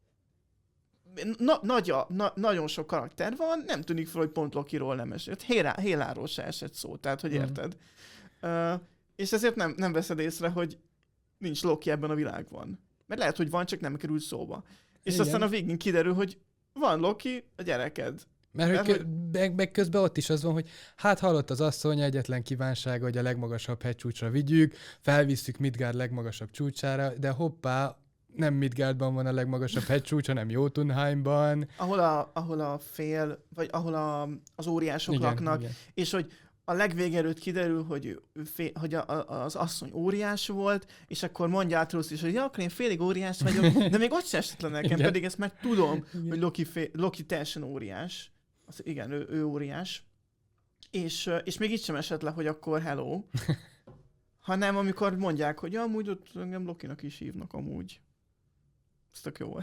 na, nagy a, na, nagyon sok karakter van, nem tűnik fel, hogy pont Lokiról nem esett. Héláról se esett szó, tehát hogy érted. Mm. Uh, és ezért nem, nem veszed észre, hogy nincs Loki ebben a világban. Mert lehet, hogy van, csak nem került szóba. És igen. Aztán a végén kiderül, hogy van Loki, a gyereked. Mert, Mert hogy, hogy... Meg, meg közben ott is az van, hogy hát hallott az asszony, egyetlen kívánsága, hogy a legmagasabb hegycsúcsra vigyük, felvisszük Midgard legmagasabb csúcsára, de hoppá, nem Midgardban van a legmagasabb hegycsúcs, hanem Jotunheimban. Ahol a, ahol a fél, vagy ahol a, az óriások igen, laknak, igen. És hogy a legvége előtt kiderül, hogy, fél, hogy a, a, az asszony óriás volt, és akkor mondja Atreus is, hogy ja, akkor én félig óriás vagyok, de még ott se esett le nekem, igen. Pedig ezt már tudom, igen. Hogy Loki, fél, Loki teljesen óriás. Az, igen, ő, ő óriás. És, és még itt sem esett le, hogy akkor hello. Hanem amikor mondják, hogy ja, amúgy ott engem Lokinak is hívnak amúgy. Ez tök jó.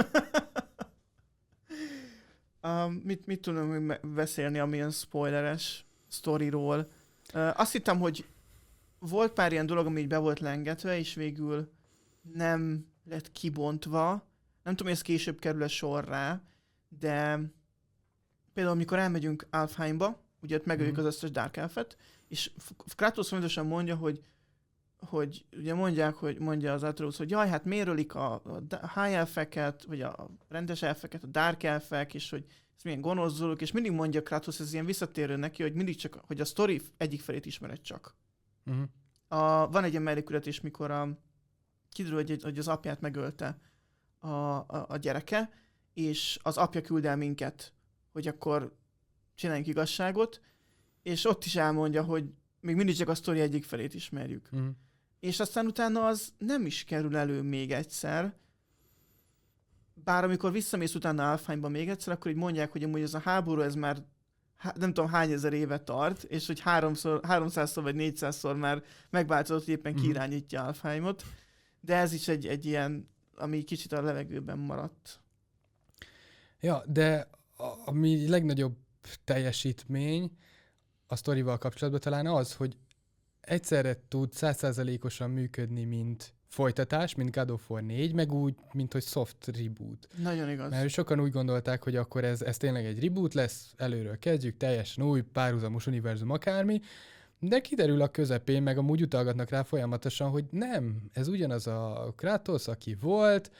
um, mit, mit tudom beszélni, amilyen spoileres sztoriról. Uh, azt hittem, hogy volt pár ilyen dolog, ami így be volt lengetve, és végül nem lett kibontva. Nem tudom, hogy ez később kerül-e sorra, de például, amikor elmegyünk Alfheimba, ugye ott megöljük mm-hmm. az összes Dark Elfet, és Kratos fontosan mondja, hogy, hogy ugye mondják, hogy mondja az Atreus, hogy jaj, hát miért ölik a, a High Elfeket, vagy a rendes elfeket, a Dark Elfek, és hogy ez milyen gonosz dolog, és mindig mondja Kratos, ez ilyen visszatérő neki, hogy mindig csak, hogy a sztori egyik felét ismered csak. Mm-hmm. A, van egy ilyen mellékületés, mikor a, kiderül, hogy, hogy az apját megölte a, a, a gyereke, és az apja küld el minket, hogy akkor csináljunk igazságot, és ott is elmondja, hogy még mindig csak a sztori egyik felét ismerjük. Mm. És aztán utána az nem is kerül elő még egyszer, bár amikor visszamész utána Alfheimba még egyszer, akkor így mondják, hogy amúgy ez a háború, ez már há- nem tudom hány ezer éve tart, és hogy háromszor, háromszázszor vagy négyszázszor már megváltozott, hogy éppen mm. kiirányítja Alfheimot, de ez is egy, egy ilyen, ami kicsit a levegőben maradt. Ja, de ami legnagyobb teljesítmény a sztorival kapcsolatban talán az, hogy egyszerre tud száz százalékosan működni, mint folytatás, mint God of War négy, meg úgy, mint hogy soft reboot. Nagyon igaz. Mert sokan úgy gondolták, hogy akkor ez, ez tényleg egy reboot lesz, előről kezdjük, teljesen új, párhuzamos univerzum akármi, De kiderül a közepén, meg amúgy utalgatnak rá folyamatosan, hogy nem, ez ugyanaz a Kratos, aki volt,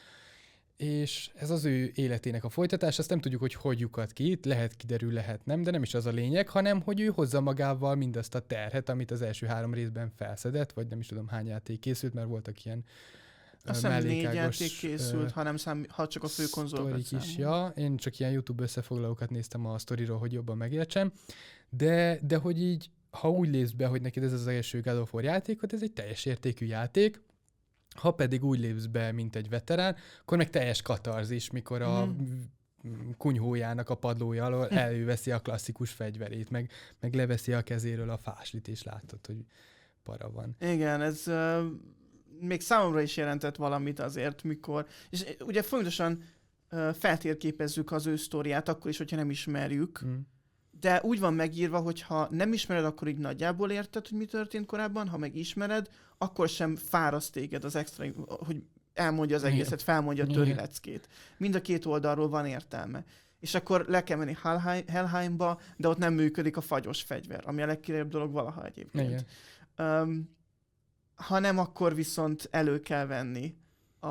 és ez az ő életének a folytatás, azt nem tudjuk, hogy hogy lyukad ki, lehet kiderül, lehet nem, de nem is az a lényeg, hanem hogy ő hozza magával mindazt a terhet, amit az első három részben felszedett, vagy nem is tudom hány játék készült, mert voltak ilyen azt hiszem négy játék készült, uh, hanem szám, ha csak a fő konzolokat is, ja. Én csak ilyen YouTube összefoglalókat néztem a sztoriról, hogy jobban megértsem, de, de hogy így, ha úgy lépsz be, hogy neked ez az első God of War játékot, ez egy teljes értékű játék, ha pedig úgy lépsz be, mint egy veterán, akkor meg teljes katarzis, mikor a mm. kunyhójának a padlója alól előveszi a klasszikus fegyverét, meg, meg leveszi a kezéről a fáslit, és látod, hogy para van. Igen, ez uh, még számomra is jelentett valamit azért, mikor... És ugye folyamatosan uh, feltérképezzük az ő sztoriát, akkor is, hogyha nem ismerjük, mm. de úgy van megírva, hogy ha nem ismered, akkor így nagyjából érted, hogy mi történt korábban, ha meg ismered, akkor sem fáraszt téged az extra, hogy elmondja az egészet, felmondja a töri leckét. Mind a két oldalról van értelme. És akkor le kell menni Helheimba, de ott nem működik a fagyos fegyver, ami a legkirályabb dolog valaha egyébként. Um, ha nem, akkor viszont elő kell venni a,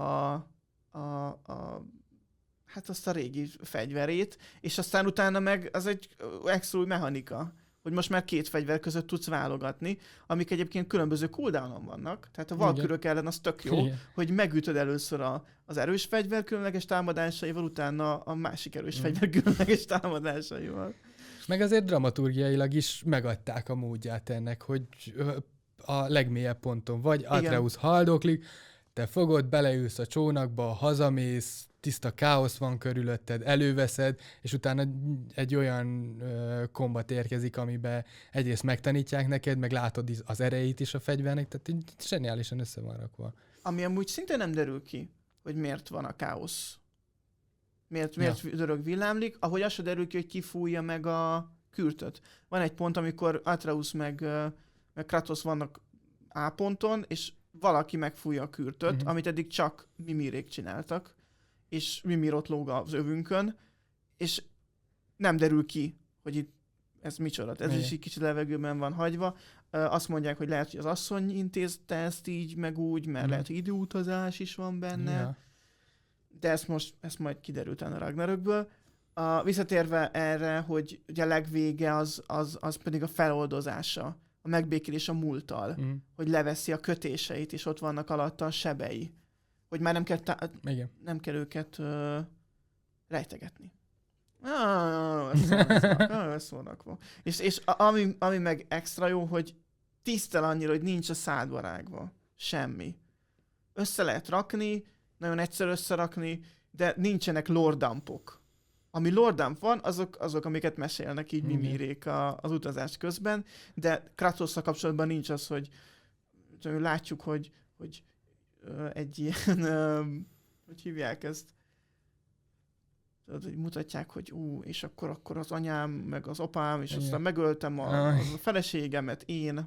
a, a hát azt a régi fegyverét, és aztán utána meg az egy extra új mechanika, hogy most már két fegyver között tudsz válogatni, amik egyébként különböző cooldownon vannak. Tehát a valkürök ellen az tök jó, igen, hogy megütöd először a, az erős fegyver különleges támadásaival, utána a másik erős mm. fegyver különleges támadásaival. Meg azért dramaturgiailag is megadták a módját ennek, hogy a legmélyebb ponton vagy Atreus haldoklik, te fogod, beleülsz a csónakba, hazamész, tiszta káosz van körülötted, előveszed, és utána egy olyan ö, kombat érkezik, amiben egyrészt megtanítják neked, meg látod az erejét is a fegyvernek, tehát így zseniálisan össze van rakva. Ami amúgy szintén nem derül ki, hogy miért van a káosz. Miért, miért ja. dörög villámlik, ahogy az se derül ki, hogy ki fújja meg a kürtöt. Van egy pont, amikor Atreus meg, meg Kratos vannak A ponton, és valaki megfújja a kürtöt, mm-hmm. amit eddig csak Mimirék csináltak, és Mimirot lóg az övünkön, és nem derül ki, hogy itt ez micsoda. Ez is egy kicsit levegőben van hagyva. Azt mondják, hogy lehet, hogy az asszony intézte ezt így, meg úgy, mert mm. lehet, hogy időutazás is van benne. Ja. De ezt most, ezt majd kiderült a Ragnarökből. A, visszatérve erre, hogy ugye a legvége az, az, az pedig a feloldozása, a megbékélés a múlttal, mm. hogy leveszi a kötéseit, és ott vannak alatta a sebei. Hogy már nem kell, tá- nem kell őket uh, rejtegetni. És, és ami, ami meg extra jó, hogy tisztel annyira, hogy nincs a szádba rágva. Semmi. Össze lehet rakni, nagyon egyszer összerakni, de nincsenek lore-dumpok. Ami lore-dump van, azok, azok, amiket mesélnek így Mimirék a, az utazás közben, de Kratosszal kapcsolatban nincs az, hogy látjuk, hogy, hogy egy ilyen, hogy hívják ezt, tudod, hogy mutatják, hogy ú, és akkor, akkor az anyám, meg az apám, és aztán megöltem a, a feleségemet, én.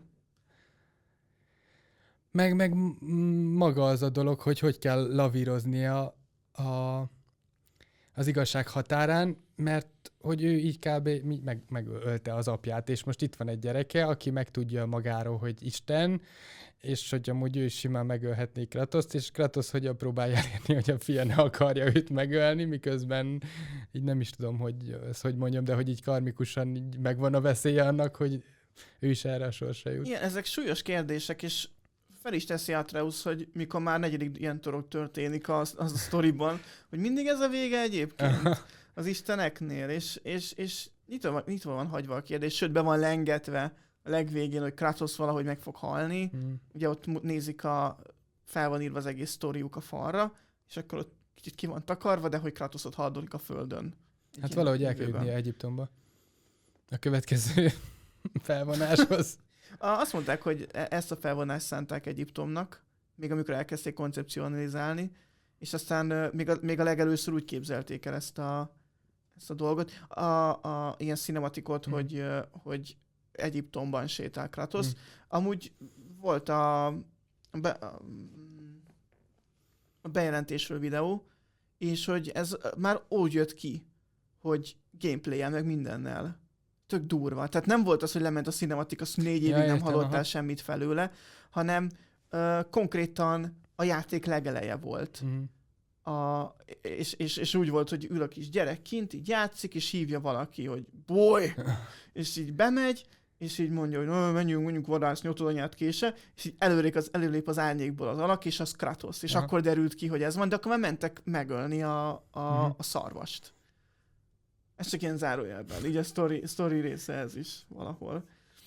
Meg, meg maga az a dolog, hogy hogy kell lavíroznia a, az igazság határán, mert hogy ő így kb. Meg, megölte az apját, és most itt van egy gyereke, aki megtudja magáról, hogy Isten, és hogy amúgy ő simán megölhetné Kratoszt, és Kratos hogyan próbálja elérni, hogy a fia ne akarja őt megölni, miközben így nem is tudom, hogy ezt hogy mondjam, de hogy így karmikusan így megvan a veszélye annak, hogy ő is erre a sorsra jut. Igen, ezek súlyos kérdések, és fel is teszi Atreus, hogy mikor már negyedik ilyen torok történik az, az a sztoriban, hogy mindig ez a vége egyébként az isteneknél, és, és, és nyitva, nyitva van hagyva a kérdés, sőt be van lengetve a legvégén, hogy Kratos valahogy meg fog halni. Mm. Ugye ott nézik, a, fel van írva az egész sztoriuk a falra, és akkor ott kicsit ki van takarva, de hogy Kratos ott haldolik a földön. Hát valahogy el kell jutnia Egyiptomba. A következő felvonáshoz. Azt mondták, hogy ezt a felvonást szánták Egyiptomnak, még amikor elkezdték koncepcionalizálni, és aztán még a, még a legelőször úgy képzelték el ezt a, ezt a dolgot. A, a, ilyen cinematikot, mm. hogy, hogy Egyiptomban sétál Kratos. Mm. Amúgy volt a, be, a bejelentésről videó, és hogy ez már úgy jött ki, hogy gameplay-el meg mindennel tök durva. Tehát nem volt az, hogy lement a cinematik, azt négy évig Ja, nem értem, hallottál aha. semmit felőle, hanem ö, konkrétan a játék legeleje volt. Mhm. A, és, és, és úgy volt, hogy ül a kis gyerek kint, így játszik, és hívja valaki, hogy boy! És így bemegy, és így mondja, hogy "Ö, menjünk, menjünk vadászni, ott anyát kése, és így előlép az, előlép az árnyékból az alak, és az Kratos. És Aha. akkor derült ki, hogy ez van, de akkor már mentek megölni a, a, Mhm. a szarvast. Ez csak ilyen zárójelben, így a story, story része ez is valahol.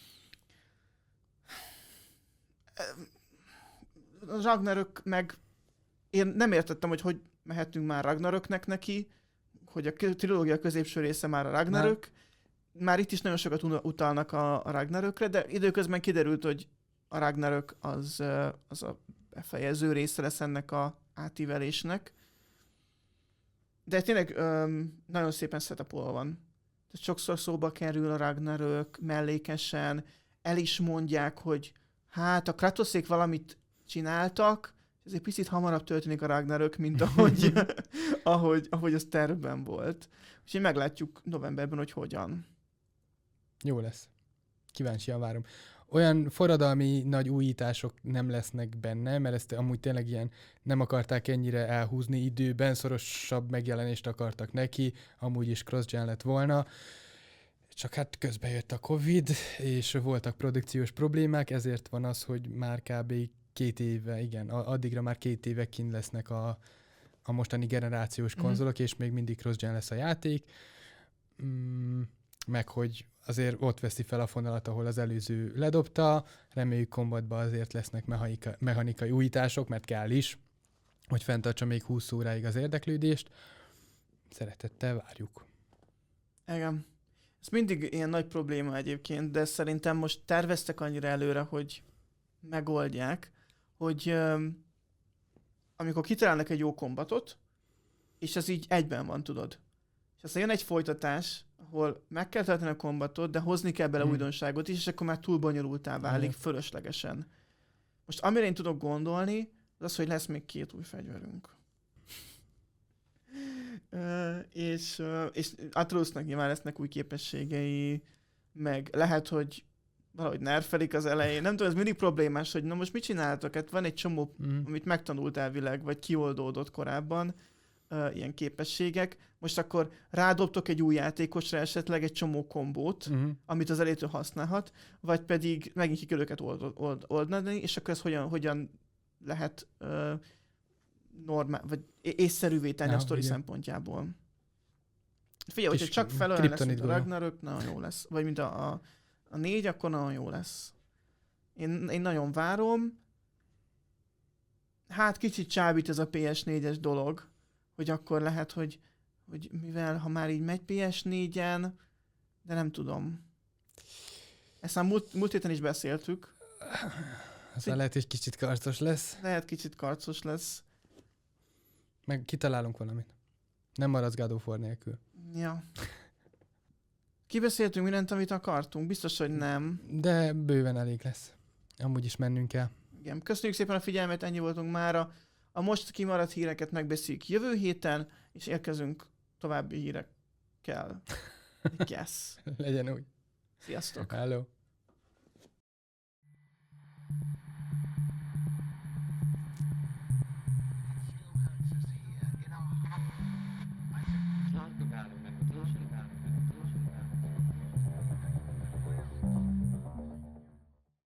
A Ragnarök meg én nem értettem, hogy hogy mehetünk már Ragnaröknek neki, hogy a kö- trilógia középső része már a Ragnarök. Már itt is nagyon sokat un- utalnak a, a Ragnarökre, de időközben kiderült, hogy a Ragnarök az, ö, az a befejező része lesz ennek a átívelésnek. De tényleg öm, nagyon szépen setupolva van. Tehát sokszor szóba kerül a Ragnarök mellékesen, el is mondják, hogy hát a Kratoszék valamit csináltak, és ez egy picit hamarabb történik a Ragnarök, mint ahogy, ahogy, ahogy az tervben volt. Úgyhogy meglátjuk novemberben, hogy hogyan. Jó lesz. Kíváncsian várom. Olyan forradalmi nagy újítások nem lesznek benne, mert ezt amúgy tényleg ilyen nem akarták ennyire elhúzni időben, szorosabb megjelenést akartak neki, amúgy is cross-gen lett volna. Csak hát közben jött a Covid, és voltak produkciós problémák, ezért van az, hogy már kb. két éve, igen, a- addigra már két éve kint lesznek a, a mostani generációs Mhm. konzolok, és még mindig cross-gen lesz a játék. Mm, meg hogy azért ott veszi fel a fonalat, ahol az előző ledobta, reméljük kombatban azért lesznek mechanika, mechanikai újítások, mert kell is, hogy fenntartsa még húsz óráig az érdeklődést. Szeretettel várjuk. Igen. Ez mindig ilyen nagy probléma egyébként, de szerintem most terveztek annyira előre, hogy megoldják, hogy öm, amikor kitalálnak egy jó kombatot, és ez így egyben van, tudod. És aztán jön egy folytatás, ahol meg kell tartani a kombatot, de hozni kell bele Hmm. újdonságot is, és akkor már túl bonyolultá válik Igen. fölöslegesen. Most amire én tudok gondolni, az az, hogy lesz még két új fegyverünk. Ö, és, ö, és Atreusnak nyilván lesznek új képességei, meg lehet, hogy valahogy nerfelik az elején. Nem tudom, ez mindig problémás, hogy na most mit csináltok? Hát van egy csomó, Mm. amit megtanult elvileg, vagy kioldódott korábban, ö, ilyen képességek. Most akkor rádobtok egy új játékosra esetleg egy csomó kombót, Mm. amit az elétől használhat, vagy pedig megint ki kell őket old, old, oldani, és akkor ez hogyan, hogyan lehet ö, normál, vagy é- észszerűvé tenni Aha, a sztori igen. szempontjából. Figyelj, Kis hogyha csak fel olyan lesz, kriptonit mint a gólya. Ragnarök, nagyon jó lesz. Vagy mint a, a, a négy, akkor nagyon jó lesz. Én, én nagyon várom. Hát kicsit csábít ez a pé es négyes dolog, hogy akkor lehet, hogy, hogy mivel ha már így megy pé es négyen, de nem tudom. Ezt már múlt, múlt héten is beszéltük. Aztán lehet, hogy kicsit karcos lesz, Lehet kicsit karcos lesz. meg kitalálunk valamit. Nem maradsz God of War nélkül. Ja. Kibeszéltünk mindent, amit akartunk? Biztos, hogy nem. De bőven elég lesz. Amúgy is mennünk kell. Igen. Köszönjük szépen a figyelmet, ennyi voltunk mára. A most kimaradt híreket megbeszéljük jövő héten, és érkezünk további hírekkel. Yes. Legyen úgy. Sziasztok! Hello.